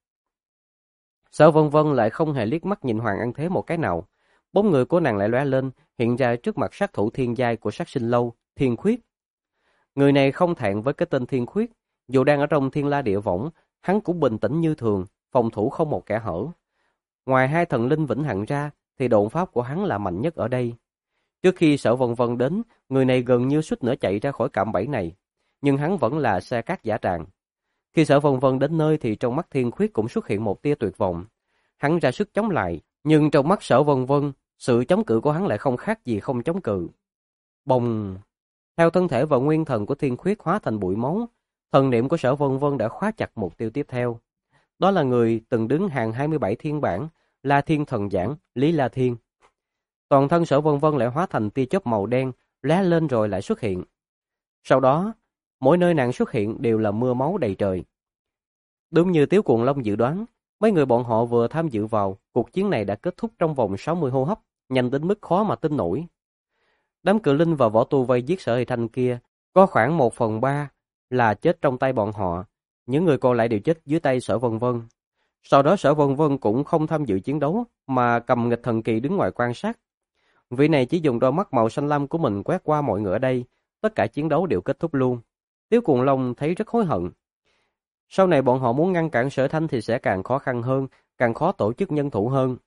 Sở Vân Vân lại không hề liếc mắt nhìn Hoàng An Thế một cái nào, bóng người của nàng lại lóe lên, hiện ra trước mặt sát thủ thiên giai của Sát Sinh Lâu, Thiên Khuyết. Người này không thẹn với cái tên Thiên Khuyết, dù đang ở trong Thiên La Địa Võng, hắn cũng bình tĩnh như thường, phòng thủ không một kẽ hở. Ngoài hai thần linh vĩnh hằng ra, thì độn pháp của hắn là mạnh nhất ở đây. Trước khi Sở Vân Vân đến, người này gần như suýt nữa chạy ra khỏi cạm bẫy này, nhưng hắn vẫn là xe cát giả tràng. Khi Sở Vân Vân đến nơi thì trong mắt Thiên Khuyết cũng xuất hiện một tia tuyệt vọng. Hắn ra sức chống lại, nhưng trong mắt Sở Vân Vân, sự chống cự của hắn lại không khác gì không chống cự. Bồng! Theo thân thể và nguyên thần của Thiên Khuyết hóa thành bụi máu, thần niệm của Sở Vân Vân đã khóa chặt mục tiêu tiếp theo. Đó là người từng đứng hàng 27 thiên bản, La Thiên Thần Giảng, Lý La Thiên. Toàn thân Sở Vân Vân lại hóa thành tia chớp màu đen, lóe lên rồi lại xuất hiện. Sau đó, mỗi nơi nàng xuất hiện đều là mưa máu đầy trời. Đúng như Tiếu Cuồng Long dự đoán, mấy người bọn họ vừa tham dự vào, cuộc chiến này đã kết thúc trong vòng 60 hô hấp, nhanh đến mức khó mà tin nổi. Đám cự linh và võ tu vây giết Sở Hy Thanh kia, có khoảng 1/3 là chết trong tay bọn họ, những người còn lại đều chết dưới tay Sở Vân Vân. Sau đó Sở Vân Vân cũng không tham dự chiến đấu, mà cầm nghịch thần kỳ đứng ngoài quan sát. Vị này chỉ dùng đôi mắt màu xanh lam của mình quét qua mọi người ở đây, tất cả chiến đấu đều kết thúc luôn. Tiếu Cuồng Long thấy rất hối hận. Sau này bọn họ muốn ngăn cản Sở Thanh thì sẽ càng khó khăn hơn, càng khó tổ chức nhân thủ hơn.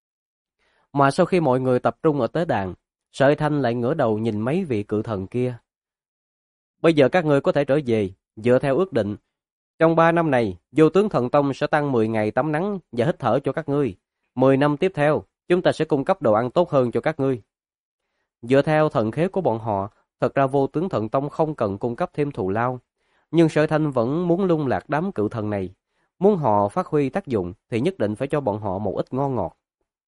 Mà sau khi mọi người tập trung ở tế đàn, Sở Thanh lại ngửa đầu nhìn mấy vị cự thần kia. Bây giờ các ngươi có thể trở về, dựa theo ước định. Trong 3 năm này, Vô Tướng Thần Tông sẽ tăng 10 ngày tắm nắng và hít thở cho các ngươi. 10 năm tiếp theo, chúng ta sẽ cung cấp đồ ăn tốt hơn cho các ngươi. Dựa theo thần khế của bọn họ, thật ra Vô Tướng Thần Tông không cần cung cấp thêm thù lao. Nhưng Sở Thanh vẫn muốn lung lạc đám cự thần này. Muốn họ phát huy tác dụng thì nhất định phải cho bọn họ một ít ngon ngọt.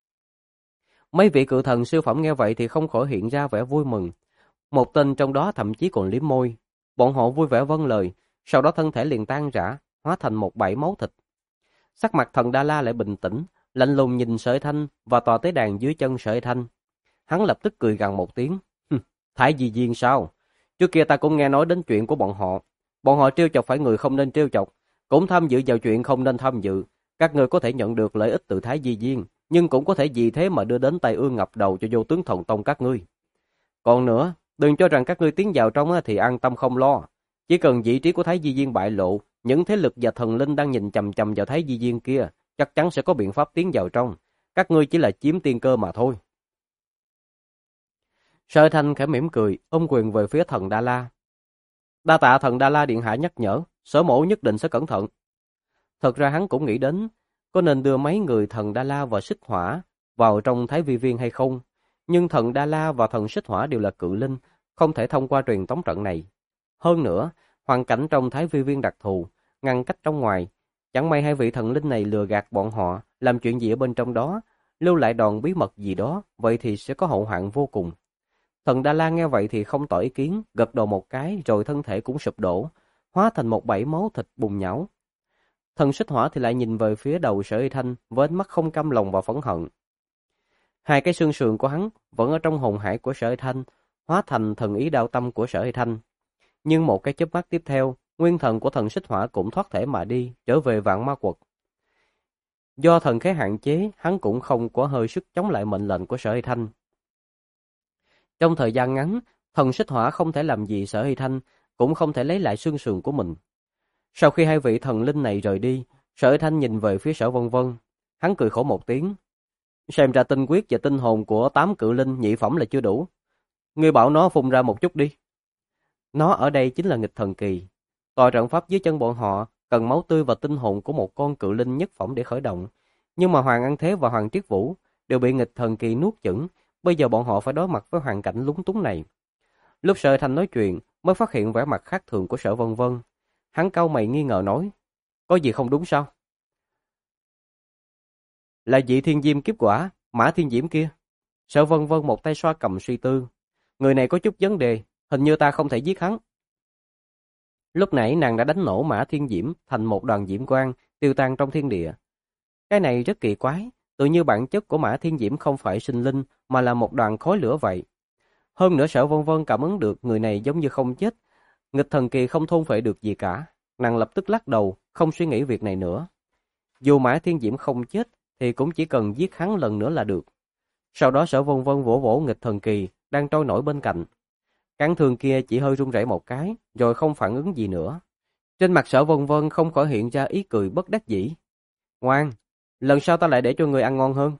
Mấy vị cự thần siêu phẩm nghe vậy thì không khỏi hiện ra vẻ vui mừng. Một tên trong đó thậm chí còn liếm môi. Bọn họ vui vẻ vâng lời, sau đó thân thể liền tan rã, hóa thành một bãi máu thịt. Sắc mặt thần Đa La lại bình tĩnh, lạnh lùng nhìn Sở Thanh và tòa tế đàn dưới chân Sở Thanh. Hắn lập tức cười gằn một tiếng. Thái Di Diên sao? Trước kia ta cũng nghe nói đến chuyện của bọn họ. Bọn họ trêu chọc phải người không nên trêu chọc, cũng tham dự vào chuyện không nên tham dự. Các người có thể nhận được lợi ích từ Thái Di Diên, nhưng cũng có thể vì thế mà đưa đến tai ương ngập đầu cho Vô Tướng Thần Tông các ngươi. Còn nữa, đừng cho rằng các ngươi tiến vào trong thì an tâm không lo. Chỉ cần vị trí của Thái Di Viên bại lộ, những thế lực và thần linh đang nhìn chằm chằm vào Thái Di Viên kia, chắc chắn sẽ có biện pháp tiến vào trong. Các ngươi chỉ là chiếm tiên cơ mà thôi. Sở Thanh khẽ mỉm cười, ôm quyền về phía thần Đa La. Đa tạ thần Đa La điện hạ nhắc nhở, Sở mẫu nhất định sẽ cẩn thận. Thật ra hắn cũng nghĩ đến, có nên đưa mấy người thần Đa La và Xích Hỏa vào trong Thái Vi Viên hay không, nhưng thần Đa La và thần Xích Hỏa đều là cự linh, không thể thông qua truyền tống trận này. Hơn nữa, hoàn cảnh trong Thái Vi Viên đặc thù, ngăn cách trong ngoài, chẳng may hai vị thần linh này lừa gạt bọn họ, làm chuyện gì ở bên trong đó, lưu lại đòn bí mật gì đó, vậy thì sẽ có hậu hoạn vô cùng. Thần Đa La nghe vậy thì không tỏ ý kiến, gật đầu một cái rồi thân thể cũng sụp đổ, hóa thành một bãi máu thịt bùn nhão. Thần Xích Hỏa thì lại nhìn về phía đầu Sở Y Thanh với ánh mắt không cam lòng và phẫn hận. Hai cái xương sườn của hắn vẫn ở trong hồn hải của Sở Y Thanh, hóa thành thần ý đạo tâm của Sở Y Thanh. Nhưng một cái chớp mắt tiếp theo, nguyên thần của thần Xích Hỏa cũng thoát thể mà đi, trở về Vạn Ma Quật. Do thần khí hạn chế, hắn cũng không có hơi sức chống lại mệnh lệnh của Sở Y Thanh. Trong thời gian ngắn, thần Xích Hỏa không thể làm gì Sở Y Thanh, cũng không thể lấy lại xương sườn của mình. Sau khi hai vị thần linh này rời đi, Sở Y Thanh nhìn về phía Sở Vân Vân, hắn cười khổ một tiếng. Xem ra tinh quyết và tinh hồn của 8 cự linh nhị phẩm là chưa đủ. Ngươi bảo nó phun ra một chút đi. Nó ở đây chính là nghịch thần kỳ. Tòa trận pháp dưới chân bọn họ cần máu tươi và tinh hồn của một con cự linh nhất phẩm để khởi động. Nhưng mà Hoàng An Thế và Hoàng Triết Vũ đều bị nghịch thần kỳ nuốt chửng. Bây giờ bọn họ phải đối mặt với hoàn cảnh lúng túng này. Lúc Sở Thanh nói chuyện mới phát hiện vẻ mặt khác thường của Sở Vân Vân. Hắn cau mày nghi ngờ nói, có gì không đúng sao? Là vị thiên diêm kiếp quả, Mã Thiên Diễm kia. Sở Vân Vân một tay xoa cầm suy tư. Người này có chút vấn đề, hình như ta không thể giết hắn. Lúc nãy nàng đã đánh nổ Mã Thiên Diễm thành một đoàn diễm quang, tiêu tan trong thiên địa. Cái này rất kỳ quái, tự như bản chất của Mã Thiên Diễm không phải sinh linh, mà là một đoàn khói lửa vậy. Hơn nữa Sở Vân Vân cảm ứng được người này giống như không chết, nghịch thần kỳ không thôn phệ được gì cả. Nàng lập tức lắc đầu, không suy nghĩ việc này nữa. Dù Mã Thiên Diễm không chết, thì cũng chỉ cần giết hắn lần nữa là được. Sau đó Sở Vân Vân vỗ vỗ nghịch thần kỳ đang trôi nổi bên cạnh. Cán thương kia chỉ hơi run rẩy một cái, rồi không phản ứng gì nữa. Trên mặt Sở Vân Vân không khỏi hiện ra ý cười bất đắc dĩ. Ngoan, lần sau ta lại để cho người ăn ngon hơn.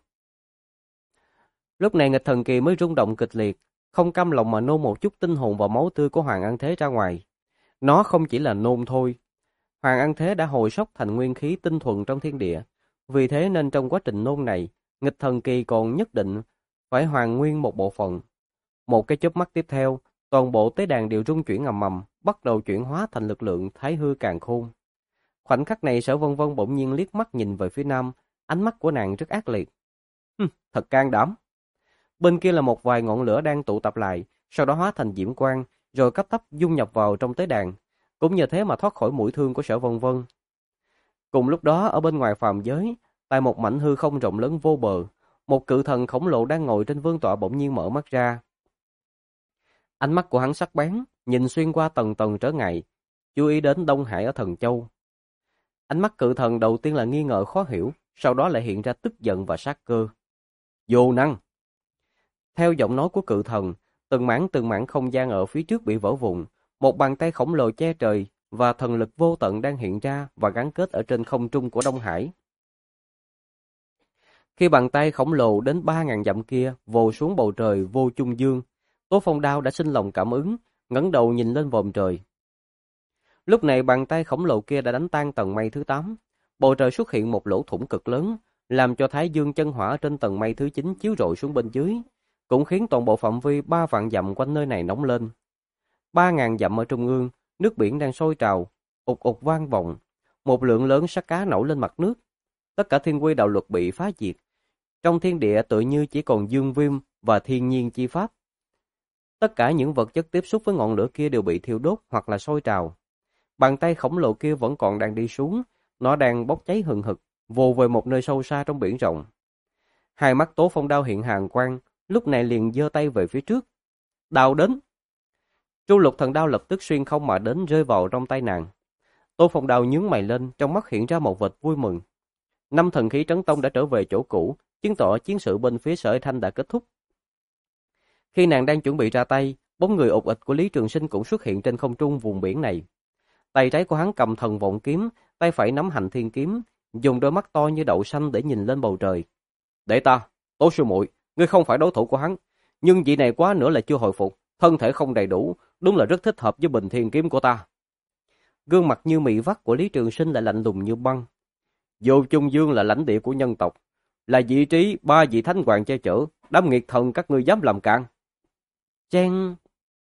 Lúc này nghịch thần kỳ mới rung động kịch liệt, không cam lòng mà nôn một chút tinh hồn và máu tươi của Hoàng An Thế ra ngoài. Nó không chỉ là nôn thôi. Hoàng An Thế đã hồi sốc thành nguyên khí tinh thuần trong thiên địa. Vì thế nên trong quá trình nôn này, nghịch thần kỳ còn nhất định phải hoàn nguyên một bộ phận. Một cái chớp mắt tiếp theo, toàn bộ tế đàn đều rung chuyển ầm ầm, bắt đầu chuyển hóa thành lực lượng thái hư càn khôn. Khoảnh khắc này Sở Vân Vân bỗng nhiên liếc mắt nhìn về phía nam, ánh mắt của nàng rất ác liệt. Thật can đảm. Bên kia là một vài ngọn lửa đang tụ tập lại, sau đó hóa thành diễm quang, rồi cấp tốc dung nhập vào trong tế đàn, cũng nhờ thế mà thoát khỏi mũi thương của Sở Vân Vân. Cùng lúc đó ở bên ngoài phàm giới, tại một mảnh hư không rộng lớn vô bờ, một cự thần khổng lồ đang ngồi trên vương tọa bỗng nhiên mở mắt ra. Ánh mắt của hắn sắc bén, nhìn xuyên qua tầng tầng trở ngại, chú ý đến Đông Hải ở Thần Châu. Ánh mắt cự thần đầu tiên là nghi ngờ khó hiểu, sau đó lại hiện ra tức giận và sát cơ. Vô năng! Theo giọng nói của cự thần, từng mảng không gian ở phía trước bị vỡ vụn, một bàn tay khổng lồ che trời và thần lực vô tận đang hiện ra và gắn kết ở trên không trung của Đông Hải. Khi bàn tay khổng lồ đến 3.000 dặm kia vồ xuống bầu trời vô chung dương, Tố Phong Đao đã sinh lòng cảm ứng, ngẩng đầu nhìn lên vòm trời. Lúc này bàn tay khổng lồ kia đã đánh tan tầng mây thứ 8, bầu trời xuất hiện một lỗ thủng cực lớn, làm cho Thái Dương chân hỏa trên tầng mây thứ 9 chiếu rọi xuống bên dưới, cũng khiến toàn bộ phạm vi 3 vạn dặm quanh nơi này nóng lên. 3.000 dặm ở trung ương, nước biển đang sôi trào, ục ục vang vọng, một lượng lớn xác cá nổi lên mặt nước. Tất cả thiên quy đạo luật bị phá diệt. Trong thiên địa tự như chỉ còn dương viêm và thiên nhiên chi pháp. Tất cả những vật chất tiếp xúc với ngọn lửa kia đều bị thiêu đốt hoặc là sôi trào. Bàn tay khổng lồ kia vẫn còn đang đi xuống, nó đang bốc cháy hừng hực, vồ về một nơi sâu xa trong biển rộng. Hai mắt Tố Phong Đao hiện hàn quang, lúc này liền giơ tay về phía trước. Đao đến! Tru Lục Thần Đao lập tức xuyên không mà đến rơi vào trong tay nàng. Tố Phong Đao nhướng mày lên, trong mắt hiện ra một vệt vui mừng. 5 thần khí trấn tông đã trở về chỗ cũ, chứng tỏ chiến sự bên phía Sở Thanh đã kết thúc. Khi nàng đang chuẩn bị ra tay, bóng người ục ịch của Lý Trường Sinh cũng xuất hiện trên không trung vùng biển này. Tay trái của hắn cầm Thần Vọng kiếm, tay phải nắm Hành Thiên kiếm, dùng đôi mắt to như đậu xanh để nhìn lên bầu trời. Để ta, Tố sư muội, ngươi không phải đối thủ của hắn, nhưng vị này quá nữa là chưa hồi phục, thân thể không đầy đủ, đúng là rất thích hợp với Bình Thiên kiếm của ta. Gương mặt như mị vắt của Lý Trường Sinh lại lạnh lùng như băng. Vô Trung Dương là lãnh địa của nhân tộc, là vị trí ba vị thánh hoàng che chở, đám nghiệt thần các ngươi dám làm càn. Chen.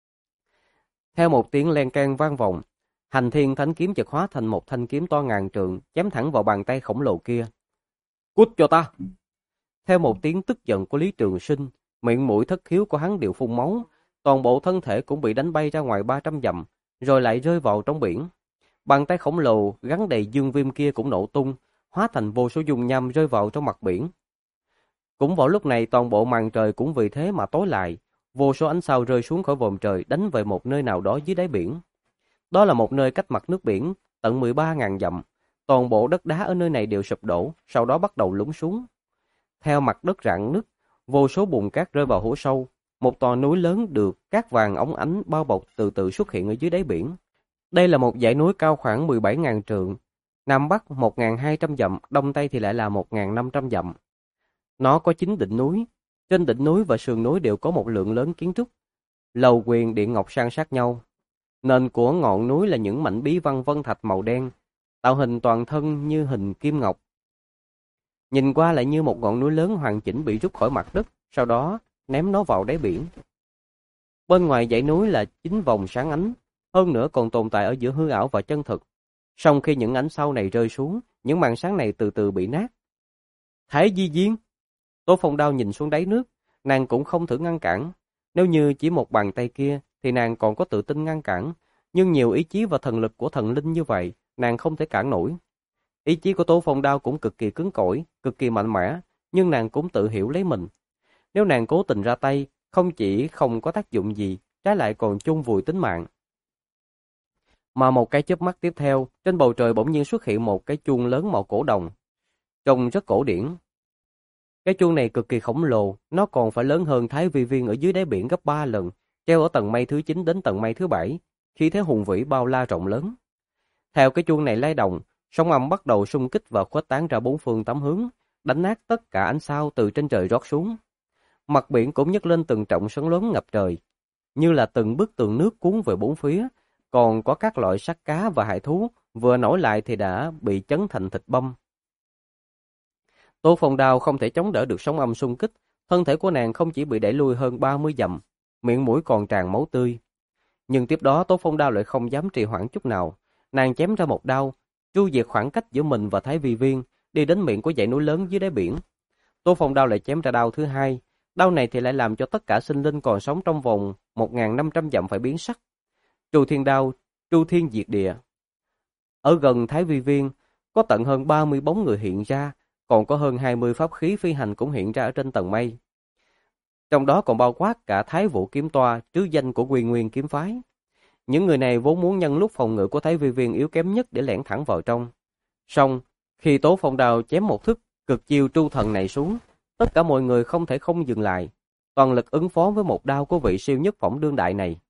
Theo một tiếng len keng vang vọng, Hành Thiên Thánh kiếm chợt hóa thành một thanh kiếm to ngàn trượng, chém thẳng vào bàn tay khổng lồ kia. Cút cho ta! Theo một tiếng tức giận của Lý Trường Sinh, miệng mũi thất khiếu của hắn đều phun máu, toàn bộ thân thể cũng bị đánh bay ra ngoài 300 dặm, rồi lại rơi vào trong biển. Bàn tay khổng lồ gắn đầy dương viêm kia cũng nổ tung, hóa thành vô số dung nham rơi vào trong mặt biển. Cũng vào lúc này toàn bộ màn trời cũng vì thế mà tối lại, vô số ánh sao rơi xuống khỏi vòm trời đánh về một nơi nào đó dưới đáy biển. Đó là một nơi cách mặt nước biển tận 13.000 dặm, toàn bộ đất đá ở nơi này đều sụp đổ, sau đó bắt đầu lún xuống. Theo mặt đất rạn nứt, vô số bùn cát rơi vào hố sâu, một tòa núi lớn được cát vàng óng ánh bao bọc từ từ xuất hiện ở dưới đáy biển. Đây là một dãy núi cao khoảng 17.000 trượng, Nam Bắc 1.200 dặm, Đông Tây thì lại là 1.500 dặm. Nó có 9 đỉnh núi, trên đỉnh núi và sườn núi đều có một lượng lớn kiến trúc, lầu quyền điện ngọc san sát nhau. Nền của ngọn núi là những mảnh bí văn vân thạch màu đen, tạo hình toàn thân như hình kim ngọc. Nhìn qua lại như một ngọn núi lớn hoàn chỉnh bị rút khỏi mặt đất, sau đó ném nó vào đáy biển. Bên ngoài dãy núi là 9 vòng sáng ánh, hơn nữa còn tồn tại ở giữa hư ảo và chân thực. Song khi những ánh sao này rơi xuống, những màn sáng này từ từ bị nát. Thái Di Diên! Tô Phong Đao nhìn xuống đáy nước, nàng cũng không thử ngăn cản. Nếu như chỉ một bàn tay kia, thì nàng còn có tự tin ngăn cản. Nhưng nhiều ý chí và thần lực của thần linh như vậy, nàng không thể cản nổi. Ý chí của Tô Phong Đao cũng cực kỳ cứng cỏi, cực kỳ mạnh mẽ, nhưng nàng cũng tự hiểu lấy mình. Nếu nàng cố tình ra tay, không chỉ không có tác dụng gì, trái lại còn chôn vùi tính mạng. Mà một cái chớp mắt tiếp theo, trên bầu trời bỗng nhiên xuất hiện một cái chuông lớn màu cổ đồng, trông rất cổ điển. Cái chuông này cực kỳ khổng lồ, nó còn phải lớn hơn Thái Vi Viên ở dưới đáy biển gấp 3 lần, treo ở tầng mây thứ 9 đến tầng mây thứ 7, khí thế hùng vĩ bao la rộng lớn. Theo cái chuông này lay động, sóng âm bắt đầu xung kích và khuếch tán ra bốn phương tám hướng, đánh nát tất cả ánh sao từ trên trời rót xuống. Mặt biển cũng nhấc lên từng trận sóng lớn ngập trời, như là từng bức tường nước cuốn về bốn phía, còn có các loại sắt cá và hải thú vừa nổi lại thì đã bị chấn thành thịt băm. Tô Phong Đao không thể chống đỡ được sóng âm xung kích, thân thể của nàng không chỉ bị đẩy lui hơn 30 dặm, miệng mũi còn tràn máu tươi. Nhưng tiếp đó Tô Phong Đao lại không dám trì hoãn chút nào, nàng chém ra một đao, tru diệt khoảng cách giữa mình và Thái Vi Viên, đi đến miệng của dãy núi lớn dưới đáy biển. Tô Phong Đao lại chém ra đao thứ hai, đao này thì lại làm cho tất cả sinh linh còn sống trong vòng 1.500 dặm phải biến sắc. Tru Thiên Đao, Tru Thiên Diệt Địa. Ở gần Thái Vi Viên, có tận hơn 30 bóng người hiện ra, còn có hơn 20 pháp khí phi hành cũng hiện ra ở trên tầng mây. Trong đó còn bao quát cả Thái Vũ Kiếm Toa, trứ danh của Quy Nguyên kiếm phái. Những người này vốn muốn nhân lúc phòng ngự của Thái Vi Viên yếu kém nhất để lẻn thẳng vào trong. Song, khi Tố Phong Đao chém một thức cực chiêu tru thần này xuống, tất cả mọi người không thể không dừng lại, toàn lực ứng phó với một đao của vị siêu nhất phẩm đương đại này.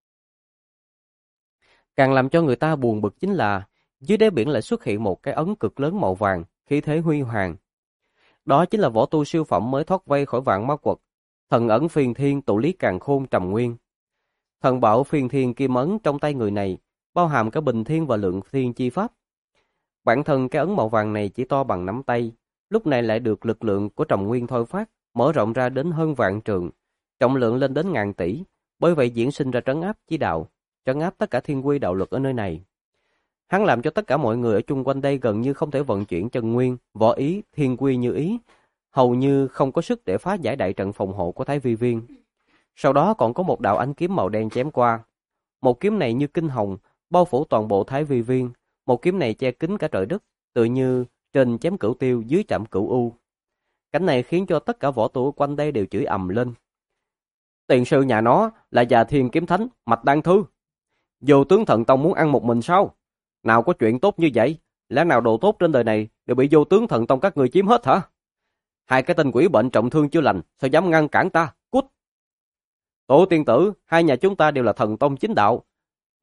Càng làm cho người ta buồn bực chính là, dưới đáy biển lại xuất hiện một cái ấn cực lớn màu vàng, khí thế huy hoàng. Đó chính là võ tu siêu phẩm mới thoát vây khỏi vạn ma quật, thần ấn Phiên Thiên tụ lý càn khôn trầm nguyên. Thần bảo Phiên Thiên kim ấn trong tay người này, bao hàm cả bình thiên và lượng thiên chi pháp. Bản thân cái ấn màu vàng này chỉ to bằng nắm tay, lúc này lại được lực lượng của trầm nguyên thôi phát, mở rộng ra đến hơn vạn trượng, trọng lượng lên đến ngàn tỷ, bởi vậy diễn sinh ra trấn áp chi đạo, trấn áp tất cả thiên quy đạo luật ở nơi này. Hắn làm cho tất cả mọi người ở chung quanh đây gần như không thể vận chuyển chân nguyên, võ ý, thiên quy như ý, hầu như không có sức để phá giải đại trận phòng hộ của Thái Vi Viên. Sau đó còn có một đạo ánh kiếm màu đen chém qua. Một kiếm này như kinh hồng, bao phủ toàn bộ Thái Vi Viên, một kiếm này che kín cả trời đất, tự như trên chém cửu tiêu, dưới chạm cửu u. Cảnh này khiến cho tất cả võ tu quanh đây đều chửi ầm lên. Tiền sư nhà nó là Già Thiên Kiếm Thánh, Mạch Đan Thư. Vô Tướng Thần Tông muốn ăn một mình sao? Nào có chuyện tốt như vậy, lẽ nào đồ tốt trên đời này đều bị Vô Tướng Thần Tông các người chiếm hết hả? Hai cái tên quỷ bệnh trọng thương chưa lành, sao dám ngăn cản ta, cút! Tổ tiên tử, hai nhà chúng ta đều là thần tông chính đạo.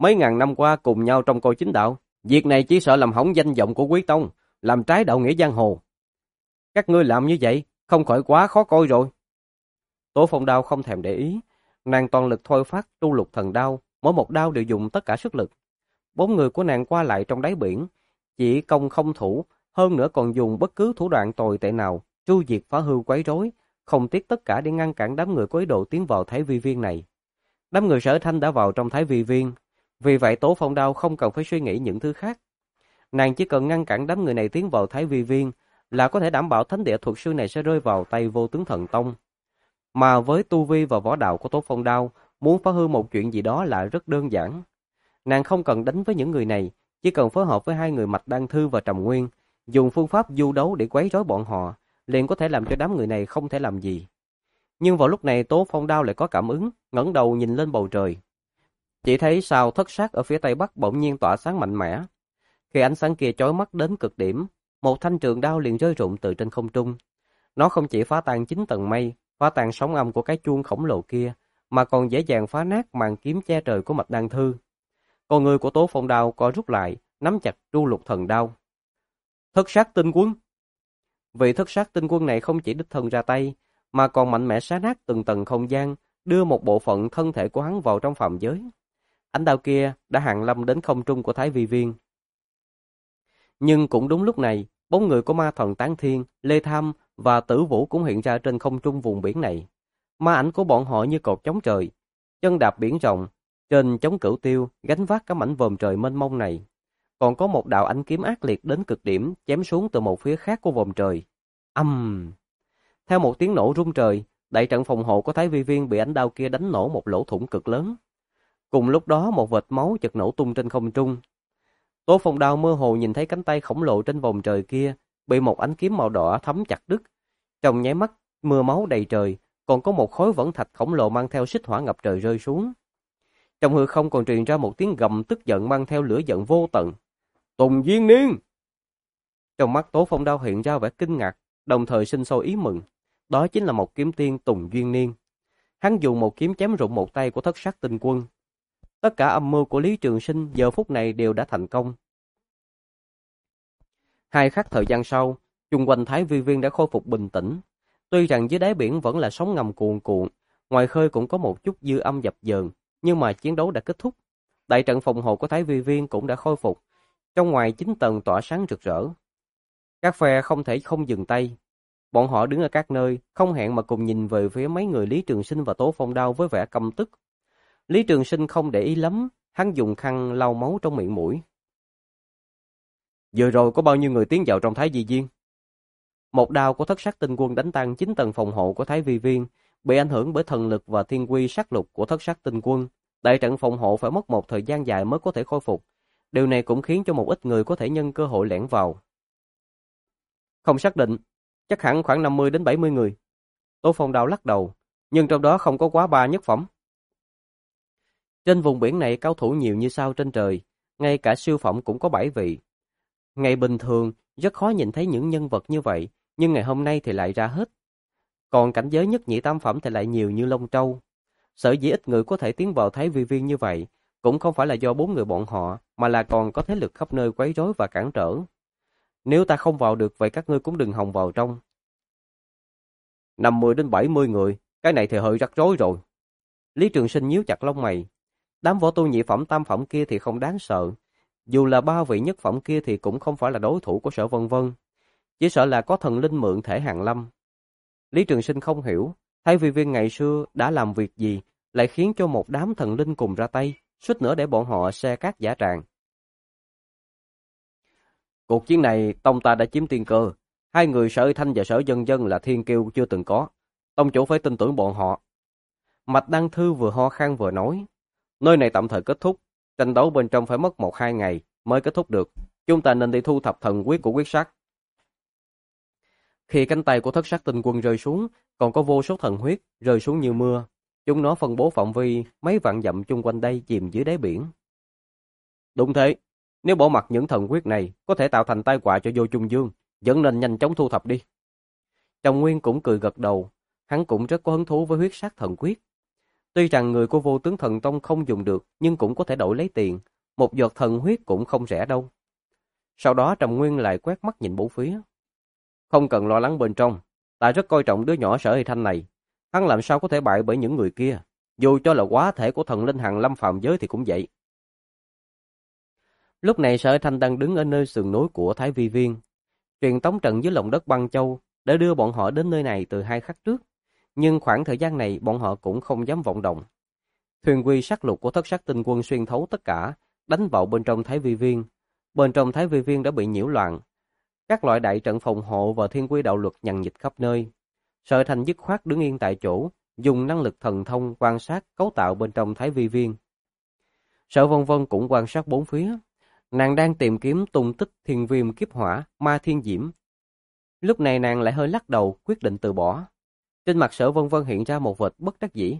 Mấy ngàn năm qua cùng nhau trong coi chính đạo, việc này chỉ sợ làm hỏng danh vọng của Quý Tông, làm trái đạo nghĩa giang hồ. Các ngươi làm như vậy, không khỏi quá khó coi rồi. Tố Phong Đao không thèm để ý, nàng toàn lực thôi phát tu lục thần đao, mỗi một đao đều dùng tất cả sức lực. 4 người của nàng qua lại trong đáy biển, chỉ công không thủ, hơn nữa còn dùng bất cứ thủ đoạn tồi tệ nào, tru diệt phá hư quấy rối, không tiếc tất cả để ngăn cản đám người có ý đồ tiến vào Thái Vi Viên này. Đám người Sở Thanh đã vào trong Thái Vi Viên, vì vậy Tố Phong Đao không cần phải suy nghĩ những thứ khác. Nàng chỉ cần ngăn cản đám người này tiến vào Thái Vi Viên là có thể đảm bảo thánh địa thuật sư này sẽ rơi vào tay Vô Tướng Thần Tông. Mà với tu vi và võ đạo của Tố Phong Đao, muốn phá hư một chuyện gì đó là rất đơn giản. Nàng không cần đánh với những người này, chỉ cần phối hợp với 2 người Mạch Đan Thư và Trầm Nguyên, dùng phương pháp du đấu để quấy rối bọn họ, liền có thể làm cho đám người này không thể làm gì. Nhưng vào lúc này Tố Phong Đao lại có cảm ứng, ngẩng đầu nhìn lên bầu trời. Chỉ thấy sao thất sắc ở phía tây bắc bỗng nhiên tỏa sáng mạnh mẽ. Khi ánh sáng kia chói mắt đến cực điểm, một thanh trường đao liền rơi rụng từ trên không trung. Nó không chỉ phá tan 9 tầng mây, phá tan sóng âm của cái chuông khổng lồ kia, mà còn dễ dàng phá nát màn kiếm che trời của Mạch Đan Thư. Con người của Tố Phong Đao co rút lại, nắm chặt tru lục thần đao. Thất sát tinh quân. Vị thất sát tinh quân này không chỉ đích thân ra tay, mà còn mạnh mẽ xé nát từng tầng không gian, đưa một bộ phận thân thể của hắn vào trong phàm giới. Ánh đao kia đã hàng lâm đến không trung của Thái Vi Viên. Nhưng cũng đúng lúc này, 4 người của ma thần Tán Thiên, Lê Tham và Tử Vũ cũng hiện ra trên không trung vùng biển này. Ma ảnh của bọn họ như cột chống trời, chân đạp biển rộng, trên chống cửu tiêu, gánh vác cả mảnh vòm trời mênh mông này. Còn có một đạo ánh kiếm ác liệt đến cực điểm, chém xuống từ một phía khác của vòm trời. Theo một tiếng nổ rung trời, đại trận phòng hộ của Thái Vi Viên bị ánh đao kia đánh nổ một lỗ thủng cực lớn. Cùng lúc đó một vệt máu chợt nổ tung trên không trung. Tố Phong Đao mơ hồ nhìn thấy cánh tay khổng lồ trên vòm trời kia bị một ánh kiếm màu đỏ thấm chặt đứt. Trong nháy mắt, mưa máu đầy trời, còn có một khối vẫn thạch khổng lồ mang theo xích hỏa ngập trời rơi xuống. Trong hư không còn truyền ra một tiếng gầm tức giận mang theo lửa giận vô tận. Tùng Duyên Niên! Trong mắt Tố Phong Đao hiện ra vẻ kinh ngạc, đồng thời sinh sôi ý mừng. Đó chính là một kiếm tiên Tùng Duyên Niên. Hắn dùng một kiếm chém rụng một tay của thất sát tinh quân. Tất cả âm mưu của Lý Trường Sinh giờ phút này đều đã thành công. 2 khắc thời gian sau, chung quanh Thái Vi Viên đã khôi phục bình tĩnh. Tuy rằng dưới đáy biển vẫn là sóng ngầm cuồn cuộn, ngoài khơi cũng có một chút dư âm dập dờn, nhưng mà chiến đấu đã kết thúc. Đại trận phòng hộ của Thái Vi Viên cũng đã khôi phục, trong ngoài 9 tầng tỏa sáng rực rỡ. Các phe không thể không dừng tay. Bọn họ đứng ở các nơi, không hẹn mà cùng nhìn về phía mấy người Lý Trường Sinh và Tố Phong Đao với vẻ căm tức. Lý Trường Sinh không để ý lắm, hắn dùng khăn lau máu trong miệng mũi. Vừa rồi có bao nhiêu người tiến vào trong Thái Vi Viên? Một đao của thất sát tinh quân đánh tan 9 tầng phòng hộ của Thái Vi Viên, bị ảnh hưởng bởi thần lực và thiên quy sát lục của thất sát tinh quân. Đại trận phòng hộ phải mất một thời gian dài mới có thể khôi phục. Điều này cũng khiến cho một ít người có thể nhân cơ hội lẻn vào. Không xác định, chắc hẳn khoảng 50 đến 70 người. Tố Phong Đao lắc đầu, nhưng trong đó không có quá 3 nhất phẩm. Trên vùng biển này cao thủ nhiều như sao trên trời, ngay cả siêu phẩm cũng có 7 vị. Ngày bình thường, rất khó nhìn thấy những nhân vật như vậy, nhưng ngày hôm nay thì lại ra hết. Còn cảnh giới nhất nhị tam phẩm thì lại nhiều như lông trâu. Sở dĩ ít người có thể tiến vào Thái Vi Viên như vậy, cũng không phải là do 4 người bọn họ, mà là còn có thế lực khắp nơi quấy rối và cản trở. Nếu ta không vào được vậy các ngươi cũng đừng hòng vào trong. 50 đến 70 người, cái này thì hơi rắc rối rồi. Lý Trường Sinh nhíu chặt lông mày. Đám võ tu nhị phẩm tam phẩm kia thì không đáng sợ. Dù là 3 vị nhất phẩm kia thì cũng không phải là đối thủ của Sở Vân Vân. Chỉ sợ là có thần linh mượn thể hàng lâm. Lý Trường Sinh không hiểu, Thái Vi Viên ngày xưa đã làm việc gì, lại khiến cho một đám thần linh cùng ra tay, suýt nữa để bọn họ xe cát dã tràng. Cuộc chiến này, tông ta đã chiếm tiên cơ. 2 người Sở Thanh và Sở Dân Dân là thiên kiêu chưa từng có. Tông chủ phải tin tưởng bọn họ. Mạch Đăng Thư vừa ho khan vừa nói. Nơi này tạm thời kết thúc. Tranh đấu bên trong phải mất 1-2 ngày mới kết thúc được. Chúng ta nên đi thu thập thần quyết của quyết sắc. Khi cánh tay của thất sát tinh quân rơi xuống, còn có vô số thần huyết rơi xuống như mưa. Chúng nó phân bố phạm vi mấy vạn dặm chung quanh đây chìm dưới đáy biển. Đúng thế, nếu bỏ mặc những thần huyết này có thể tạo thành tai họa cho Vô Trung Dương, vẫn nên nhanh chóng thu thập đi. Trầm Nguyên cũng cười gật đầu, hắn cũng rất có hứng thú với huyết sát thần quyết. Tuy rằng người của Vô Tướng Thần Tông không dùng được, nhưng cũng có thể đổi lấy tiền. Một giọt thần huyết cũng không rẻ đâu. Sau đó Trầm Nguyên lại quét mắt nhìn bốn phía. Không cần lo lắng bên trong, ta rất coi trọng đứa nhỏ Sở Hy Thanh này. Hắn làm sao có thể bại bởi những người kia, dù cho là quá thể của thần linh hàng lâm phàm giới thì cũng vậy. Lúc này Sở Hy Thanh đang đứng ở nơi sườn núi của Thái Vi Viên. Truyền tống trận dưới lòng đất Băng Châu đã đưa bọn họ đến nơi này từ 2 khắc trước, nhưng khoảng thời gian này bọn họ cũng không dám vọng động. Thuyền quy sát lục của Thất Sát Tinh Quân xuyên thấu tất cả, đánh vào bên trong Thái Vi Viên. Bên trong Thái Vi Viên đã bị nhiễu loạn, các loại đại trận phòng hộ và thiên quy đạo luật nhằng nhịt khắp nơi. Sở Thành dứt khoát đứng yên tại chỗ, dùng năng lực thần thông quan sát cấu tạo bên trong Thái Vi Viên. Sở Vân Vân cũng quan sát bốn phía, nàng đang tìm kiếm tung tích thiên viêm kiếp hỏa, ma thiên diễm. Lúc này nàng lại hơi lắc đầu, quyết định từ bỏ. Trên mặt Sở Vân Vân hiện ra một vệt bất đắc dĩ.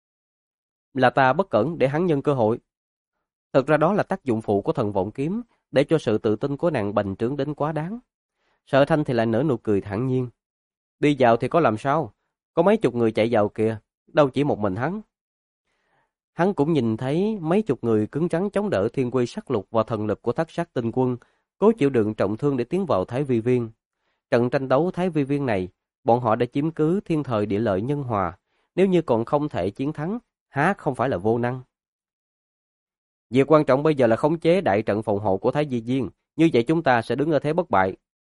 Là ta bất cẩn để hắn nhân cơ hội. Thực ra đó là tác dụng phụ của thần vọng kiếm, để cho sự tự tin của nàng bành trướng đến quá đáng. Sở Thanh thì lại nở nụ cười thản nhiên. Đi vào thì có làm sao? Có mấy chục người chạy vào kìa, đâu chỉ một mình hắn. Hắn cũng nhìn thấy mấy chục người cứng rắn chống đỡ thiên quy sát lục và thần lực của Thất Sát Tinh Quân, cố chịu đựng trọng thương để tiến vào Thái Vi Viên. Trận tranh đấu Thái Vi Viên này, bọn họ đã chiếm cứ thiên thời địa lợi nhân hòa, nếu như còn không thể chiến thắng, há không phải là vô năng. Việc quan trọng bây giờ là khống chế đại trận phòng hộ của Thái Vi Viên, như vậy chúng ta sẽ đứng ở thế bất bại.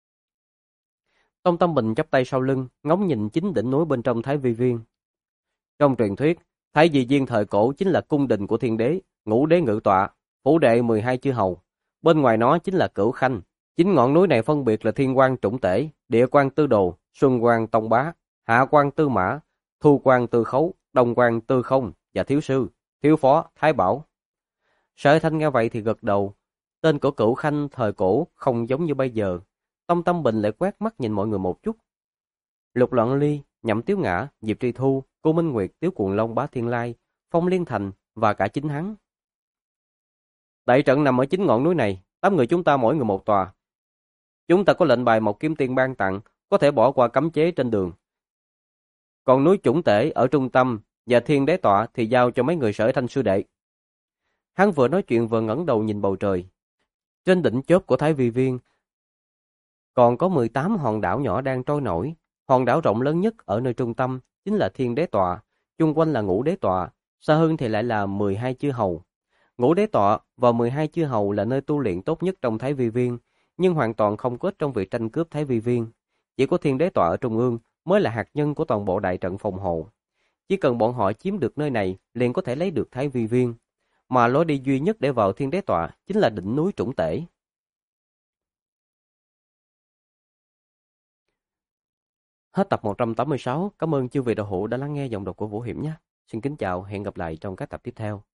Tông Tâm Bình chắp tay sau lưng, ngóng nhìn chính đỉnh núi bên trong Thái Vi Viên. Trong truyền thuyết, Thái Vi Viên thời cổ chính là cung đình của thiên đế, ngũ đế ngự tọa, phủ đệ 12 chư hầu. Bên ngoài nó chính là Cửu Khanh. Chính ngọn núi này phân biệt là Thiên Quan Trũng Tể, Địa Quan Tư Đồ, Xuân Quan Tông Bá, Hạ Quan Tư Mã, Thu Quan Tư Khấu, Đông Quan Tư Không và Thiếu Sư, Thiếu Phó, Thái Bảo. Sở Thanh nghe vậy thì gật đầu. Tên của Cửu Khanh thời cổ không giống như bây giờ. Tông Tâm Bình lại quét mắt nhìn mọi người một chút. Lục Loạn Ly, Nhậm Tiếu Ngã, Diệp Tri Thu, Cô Minh Nguyệt, Tiếu Cuồng Long, Bá Thiên Lai, Phong Liên Thành và cả chính hắn. Đại trận nằm ở chính ngọn núi này, 8 người chúng ta mỗi người một tòa. Chúng ta có lệnh bài Mộc Kiếm Tiên ban tặng, có thể bỏ qua cấm chế trên đường. Còn núi Chủng Tể ở trung tâm và Thiên Đế tọa thì giao cho mấy người Sở Thanh sư đệ. Hắn vừa nói chuyện vừa ngẩng đầu nhìn bầu trời. Trên đỉnh chóp của Thái Vi Viên còn có 18 hòn đảo nhỏ đang trôi nổi. Hòn đảo rộng lớn nhất ở nơi trung tâm chính là Thiên Đế tọa, chung quanh là Ngũ Đế tọa, xa hơn thì lại là 12 chư hầu. Ngũ Đế tọa và 12 chư hầu là nơi tu luyện tốt nhất trong Thái Vi Viên, nhưng hoàn toàn không có ích trong việc tranh cướp Thái Vi Viên. Chỉ có Thiên Đế tọa ở trung ương mới là hạt nhân của toàn bộ đại trận phòng hộ. Chỉ cần bọn họ chiếm được nơi này, liền có thể lấy được Thái Vi Viên, mà lối đi duy nhất để vào Thiên Đế tọa chính là đỉnh núi Trũng Tể. Hết tập 186, cảm ơn chư vị đạo hữu đã lắng nghe giọng đọc của Vũ Hiểm nhé. Xin kính chào, hẹn gặp lại trong các tập tiếp theo.